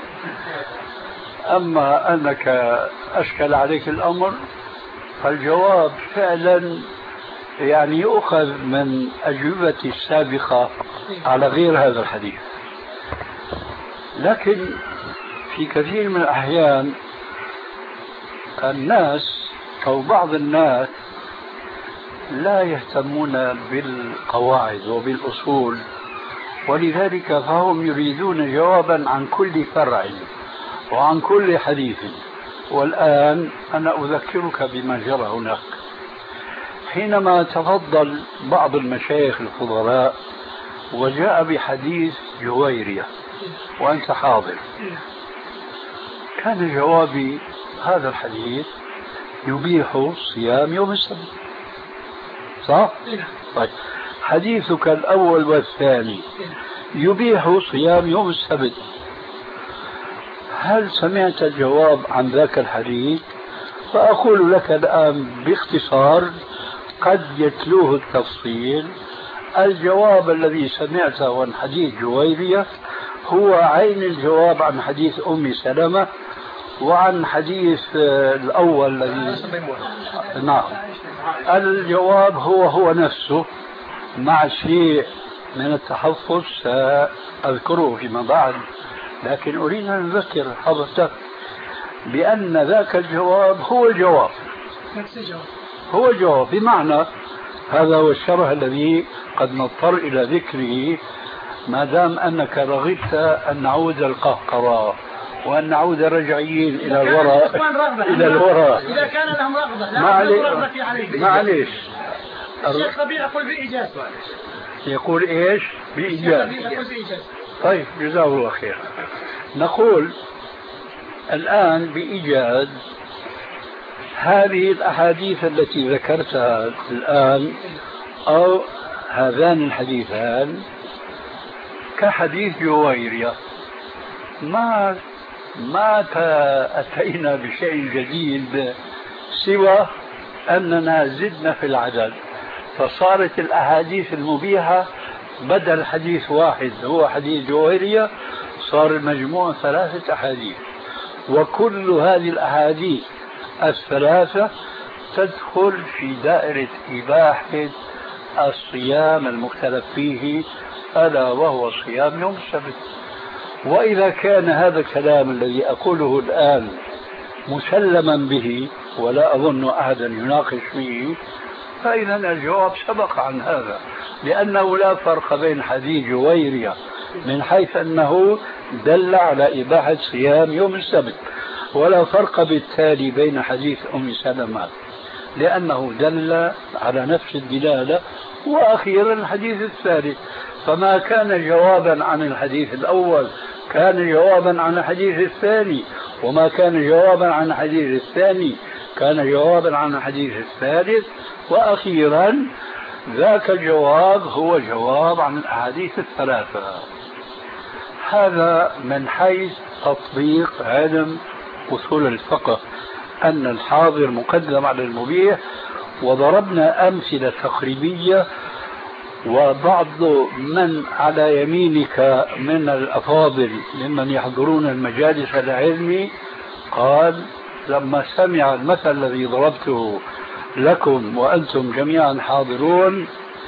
أما أنك أشكل عليك الأمر فالجواب فعلا يعني يؤخذ من أجوبتي السابقة على غير هذا الحديث، لكن في كثير من الأحيان الناس أو بعض الناس لا يهتمون بالقواعد وبالأصول، ولذلك فهم يريدون جوابا عن كل فرع وعن كل حديث. والآن أنا أذكرك بما جرى هناك حينما تفضل بعض المشايخ الفضلاء وجاء بحديث جويرية وأنت حاضر، كان جوابي هذا الحديث يبيح صيام يوم السبت، صح؟ طيب حديثك الأول والثاني يبيح صيام يوم السبت، هل سمعت الجواب عن ذاك الحديث؟ فأقول لك الآن باختصار قد يتلوه التفصيل. الجواب الذي سمعته عن حديث جويرية هو عين الجواب عن حديث أم سلمة وعن حديث الأول الذي نعم الجواب هو هو نفسه مع شيء من التحفظ سأذكره فيما بعد، لكن أريد أن أذكر حضرتك بأن ذاك الجواب هو الجواب هو الجواب بمعنى هذا هو الشرح الذي قد نضطر إلى ذكره ما دام أنك رغبت أن نعود القهقرة وأن نعود رجعيين إلى الوراء إلى الوراء إذا كان لهم رغبة لا معليش معليش الشيخ ربيع يقول بإيجاز يقول إيش بإيجاز. طيب جزاه الله خير. نقول الآن بإيجاز هذه الأحاديث التي ذكرتها الآن أو هذان الحديثان كحديث جويرية ما ما أتينا بشيء جديد سوى أننا زدنا في العدد، فصارت الأحاديث المبيحة بدل حديث واحد هو حديث جويرية صار المجموع ثلاثة أحاديث، وكل هذه الأحاديث الثلاثة تدخل في دائرة إباحة الصيام المختلف فيه ألا وهو صيام يوم السبت. وإذا كان هذا الكلام الذي أقوله الآن مسلما به ولا أظن أحدا يناقش فيه فإذا الجواب سبق عن هذا، لأنه لا فرق بين حديث جويرية من حيث أنه دل على إباحة صيام يوم السبت، ولا فرق بالتالي بين حديث أم سلمة لأنه دل على نفس الدلالة، وأخيرا الحديث الثالث. فما كان جوابا عن الحديث الأول كان جوابا عن الحديث الثاني، وما كان جوابا عن الحديث الثاني كان جوابا عن الحديث الثالث، وأخيرا ذاك الجواب هو جواب عن الأحاديث الثلاثة. هذا من حيث تطبيق علم أصول الفقه أن الحاضر مقدم على المبيح، وضربنا أمثلة تقريبية وبعض من على يمينك من الأفاضل ممن يحضرون المجالس العلم قال لما سمع المثل الذي ضربته لكم وأنتم جميعا حاضرون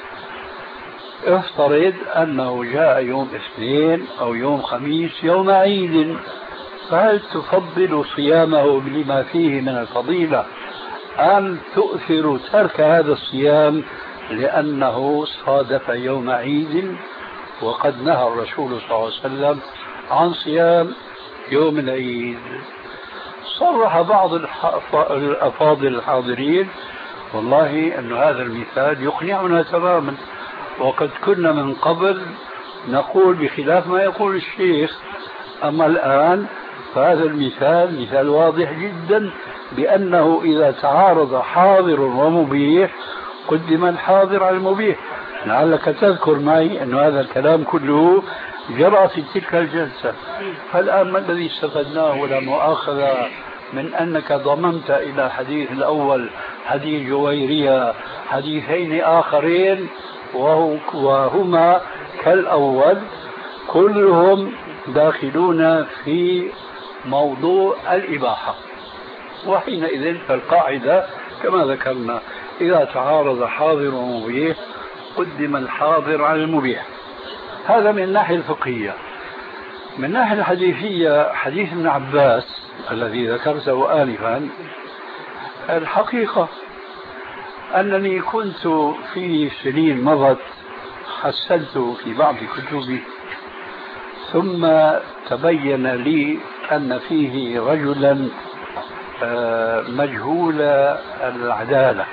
افترض أنه جاء يوم اثنين أو يوم خميس يوم عيد، فهل تفضل صيامه لما فيه من الفضيلة أم تؤثر ترك هذا الصيام لأنه صادف يوم عيد؟ وقد نهى الرسول صلى الله عليه وسلم عن صيام يوم العيد. صرح بعض الأفاضل الحاضرين والله أن هذا المثال يقنعنا تماما، وقد كنا من قبل نقول بخلاف ما يقول الشيخ، أما الآن فهذا المثال مثال واضح جدا بأنه إذا تعارض حاضر ومبيح قدم الحاضر على المبيح. لعلك تذكر معي أن هذا الكلام كله جرى في تلك الجلسة. فالآن ما الذي استفدناه ولا مؤاخذة من أنك ضممت إلى الحديث الأول حديث جويرية حديثين آخرين وهما كالأول كلهم داخلون في موضوع الإباحة، وحينئذ فالقاعدة كما ذكرنا إذا تعارض حاضر ومبيح قدم الحاضر على المبيح. هذا من الناحية الفقهية. من الناحية الحديثية حديث ابن عباس الذي ذكرته آنفا، الحقيقة أنني كنت في سنين مضت حسنت في بعض كتبي ثم تبين لي أن فيه رجلا مجهول العدالة،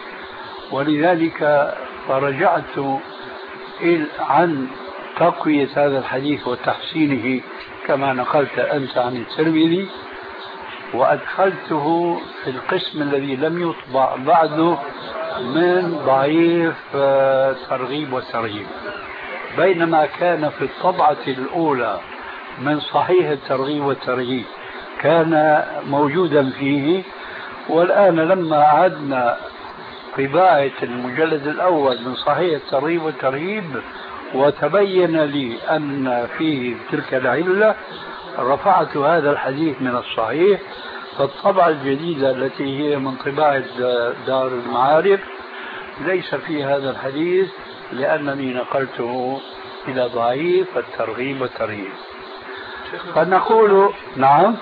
ولذلك فرجعت عن تقوية هذا الحديث وتحسينه كما نقلت أنت عن الترمذي، وأدخلته في القسم الذي لم يطبع بعده من ضعيف ترغيب وترهيب، بينما كان في الطبعة الأولى من صحيح الترغيب والترهيب كان موجودا فيه. والآن لما عدنا طباعة المجلد الأول من صحيح الترغيب والترهيب وتبين لي أن فيه تلك العلة رفعت هذا الحديث من الصحيح. فالطبعة الجديدة التي هي من طباعة دار المعارف ليس في هذا الحديث لأنني نقلته إلى ضعيف الترغيب والترهيب. فنقول نعم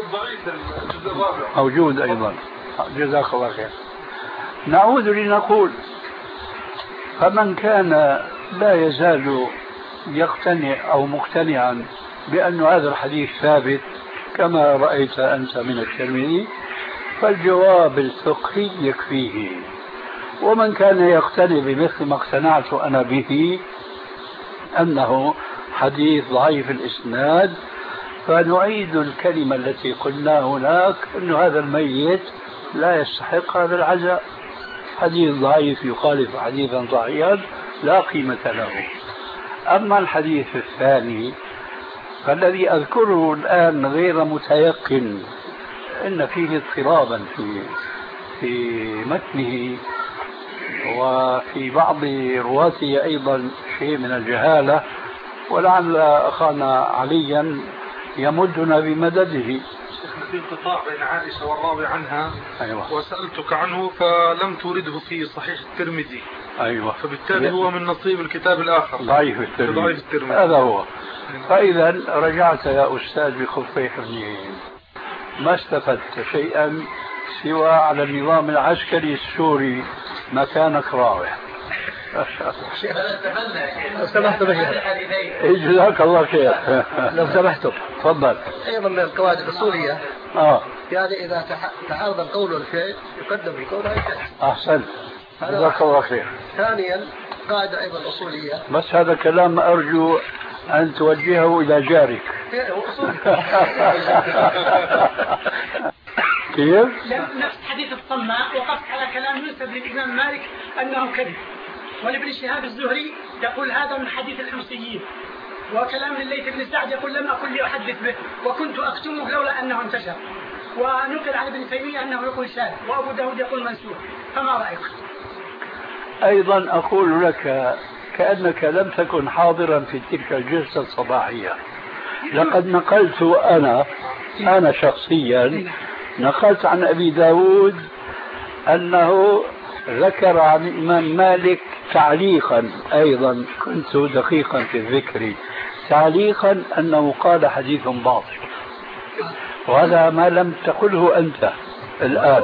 موجود أيضا، جزاك الله خير. نعود لنقول فمن كان لا يزال يقتنع أو مقتنعا بأن هذا الحديث ثابت كما رأيت أنت من الترمذي فالجواب الفقهي يكفيه، ومن كان يقتنع بمثل ما اقتنعت أنا به أنه حديث ضعيف الإسناد فنعيد الكلمة التي قلنا هناك أن هذا الميت لا يستحق هذا العزاء، حديث ضعيف يخالف حديثا صحيحا لا قيمة له. أما الحديث الثاني فالذي أذكره الآن غير متيقن إن فيه اضطرابا في في متنه وفي بعض رواته أيضا شيء من الجهالة، ولعل أخانا عليا يمدنا بمدده. في انقطاع بين عائشة والراوي عنها. أيوة. وسألتك عنه فلم تورده في صحيح الترمذي. أيوة. فبالتالي هو من نصيب الكتاب الآخر ضعيف الترمذي. ضعيف الترمذي هذا هو. فإذا رجعت يا أستاذ بخفي حفظه ما استفدت شيئا سوى على النظام العسكري السوري مكانك راوح. لو سمحت جزاك الله خير. لو سمحتم تفضل. أيضا من القواعد الأصولية آه. يعني إذا تعارض القول والفعل يقدم القول على الفعل. أحسن جزاك الله خير. ثانيا قاعدة أيضا أصولية، بس هذا كلام أرجو أن توجهه إلى جارك. كيف؟ نفس حديث الطماع وقفت على كلام ينسب للإمام مالك أنه كذب، ولابن شهاب الزهري يقول هذا من حديث الحمصيين، وكلام لليث بن سعد يقول لم أكن لأحدث به وكنت أكتمه لولا أنه انتشر، ونقل عن ابن تيمية أنه يقول شاذ، وأبو داود يقول منسوخ. فما رأيك؟ أيضا أقول لك وكأنك لم تكن حاضرا في تلك الجلسة الصباحية. لقد نقلت أنا أنا شخصيا نقلت عن أبي داود أنه ذكر عن الإمام مالك تعليقا، أيضا كنت دقيقا في الذكر، تعليقا أنه قال حديث باطل، وهذا ما لم تقله أنت الآن.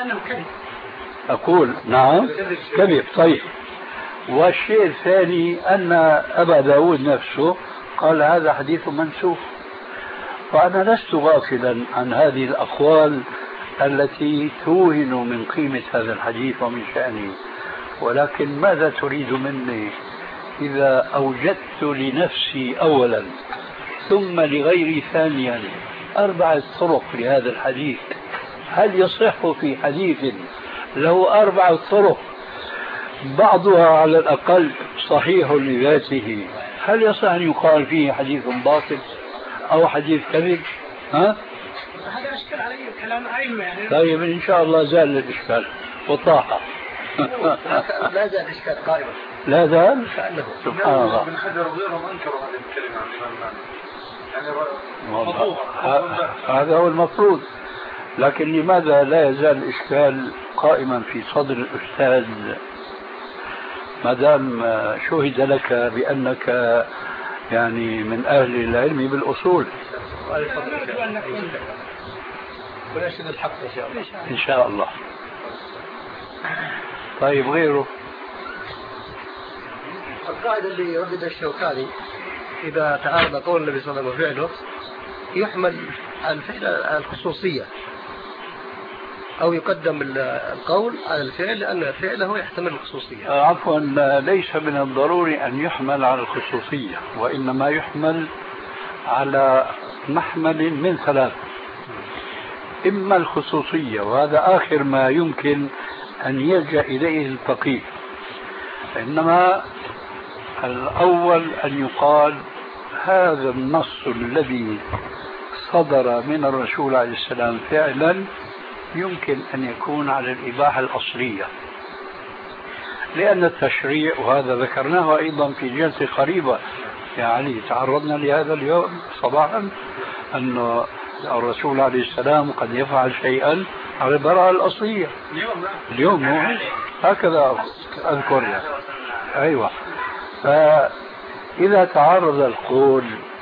أقول نعم كذب. طيب، والشيء الثاني أن أبا داود نفسه قال هذا حديث منسوخ. فأنا لست غافلا عن هذه الأقوال التي توهن من قيمة هذا الحديث ومن شأنه، ولكن ماذا تريد مني إذا أوجدت لنفسي أولا ثم لغيري ثانيا أربعة طرق لهذا الحديث؟ هل يصح في حديث له أربعة طرق بعضها على الأقل صحيح لذاته، هل يصح أن يقال فيه حديث باطل أو حديث كذب؟ ها؟ هذا أشكال علي كلام علم يعني. طيب إن شاء الله زال الإشكال وطاحة. لا زال الإشكال قائما. لا زال؟ سبحان الله. ابن حجر وغيرهم أنكروا هذه الكلمة عن الإمام مالك، يعني هذا هو المفروض. لكن لماذا لا يزال الإشكال قائما في صدر الأستاذ ما دام شهد لك بأنك يعني من أهل العلم بالأصول؟ ونشهد الحق إن شاء الله. إن شاء الله. طيب غيره؟ القاعدة اللي يردد الشوكاني إذا تعارض قول النبي صلى الله عليه وسلم وفعله يحمل الفعل على الخصوصية، أو يقدم القول على الفعل لأن فعله يحتمل الخصوصية. عفوا، ليس من الضروري أن يحمل على الخصوصية، وإنما يحمل على محمل من ثلاث: إما الخصوصية، وهذا آخر ما يمكن أن يلجأ إليه الفقيه، إنما الأول أن يقال هذا النص الذي صدر من الرسول عليه السلام فعلا يمكن أن يكون على الإباحة الأصلية، لأن التشريع، وهذا ذكرناه أيضا في جلسة قريبة يعني تعرضنا لهذا اليوم صباحا، أن الرسول عليه السلام قد يفعل شيئا على البراءة الأصلية. اليوم اليوم هكذا أذكر يعني. أيوة. فإذا تعرض القول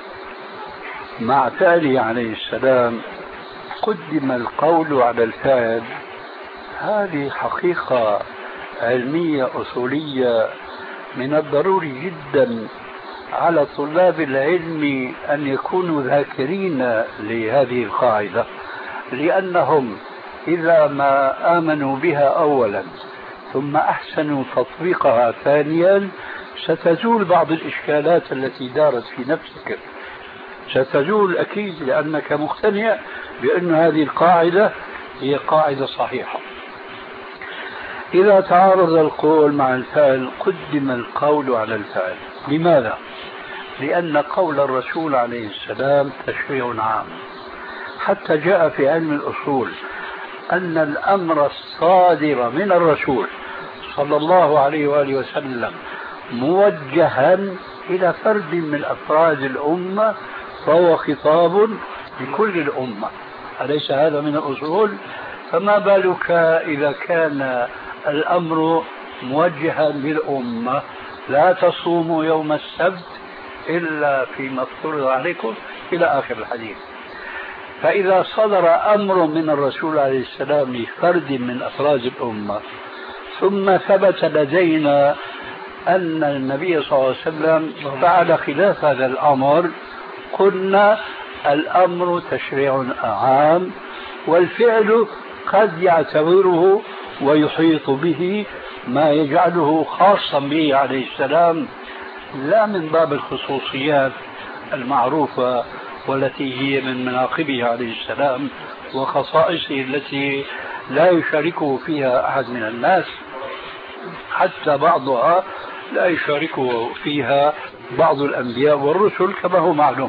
مع فعله عليه السلام قدم القول على الفعل، هذه حقيقة علمية أصولية من الضروري جدا على طلاب العلم أن يكونوا ذاكرين لهذه القاعدة، لأنهم إذا ما آمنوا بها أولا ثم أحسنوا تطبيقها ثانيا ستزول بعض الإشكالات التي دارت في نفسك، ستزول أكيد، لأنك مقتنع بأن هذه القاعدة هي قاعدة صحيحة. إذا تعارض القول مع الفعل قدم القول على الفعل. لماذا؟ لأن قول الرسول عليه السلام تشريع عام، حتى جاء في علم الأصول أن الأمر الصادر من الرسول صلى الله عليه وآله وسلم موجها إلى فرد من أفراد الأمة فهو خطاب لكل الأمة، أليس هذا من الأصول؟ فما بالك إذا كان الأمر موجها للأمة: لا تصوموا يوم السبت إلا فيما افترض عليكم إلى آخر الحديث. فإذا صدر أمر من الرسول عليه السلام لفرد من أفراد الأمة ثم ثبت لدينا أن النبي صلى الله عليه وسلم فعل خلاف هذا الأمر، قلنا الأمر تشريع عام، والفعل قد يعتبره ويحيط به ما يجعله خاصا به عليه السلام، لا من باب الخصوصيات المعروفة والتي هي من مناقبه عليه السلام وخصائصه التي لا يشاركه فيها أحد من الناس، حتى بعضها لا يشاركه فيها بعض الأنبياء والرسل كما هو معلوم.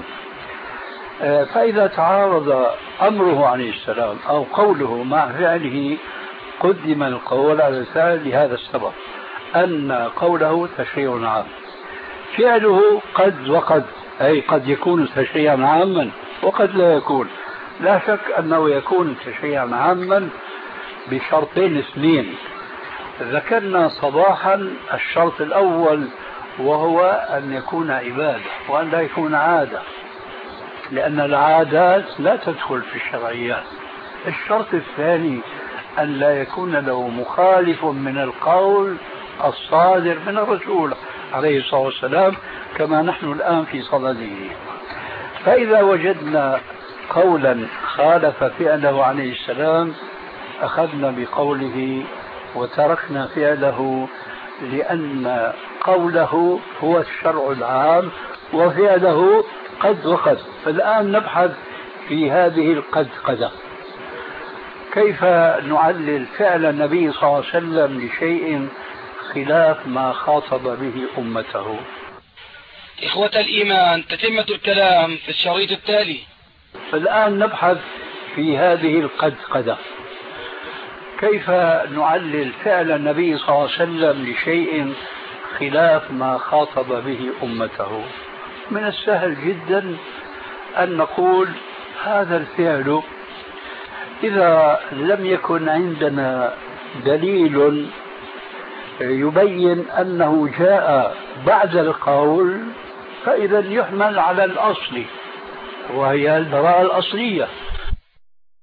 فإذا تعارض أمره عليه السلام أو قوله مع فعله قدم القول على الفعل لهذا السبب: أن قوله تشريع عام، فعله قد وقد، أي قد يكون تشريعا عاما وقد لا يكون. لا شك أنه يكون تشريعا عاما بشرطين اثنين ذكرنا صباحا. الشرط الأول وهو أن يكون عبادة وأن لا يكون عادة، لأن العادات لا تدخل في الشرعيات. الشرط الثاني أن لا يكون له مخالف من القول الصادر من الرسول عليه الصلاة والسلام كما نحن الآن في صدده. فإذا وجدنا قولا خالف فعله عليه السلام أخذنا بقوله وتركنا فعله، لأن قوله هو الشرع العام وفعله قد وقد. فالآن نبحث في هذه القد قد، كيف نعلل فعل النبي صلى الله عليه وسلم لشيء خلاف ما خاطب به أمته. إخوة الإيمان، تتمة الكلام في الشريط التالي. فالآن نبحث في هذه القد قد، كيف نعلل فعل النبي صلى الله عليه وسلم لشيء خلاف ما خاطب به أمته. من السهل جدا أن نقول هذا الفعل إذا لم يكن عندنا دليل يبين أنه جاء بعد القول فإذا يحمل على الأصل وهي البراءة الأصلية.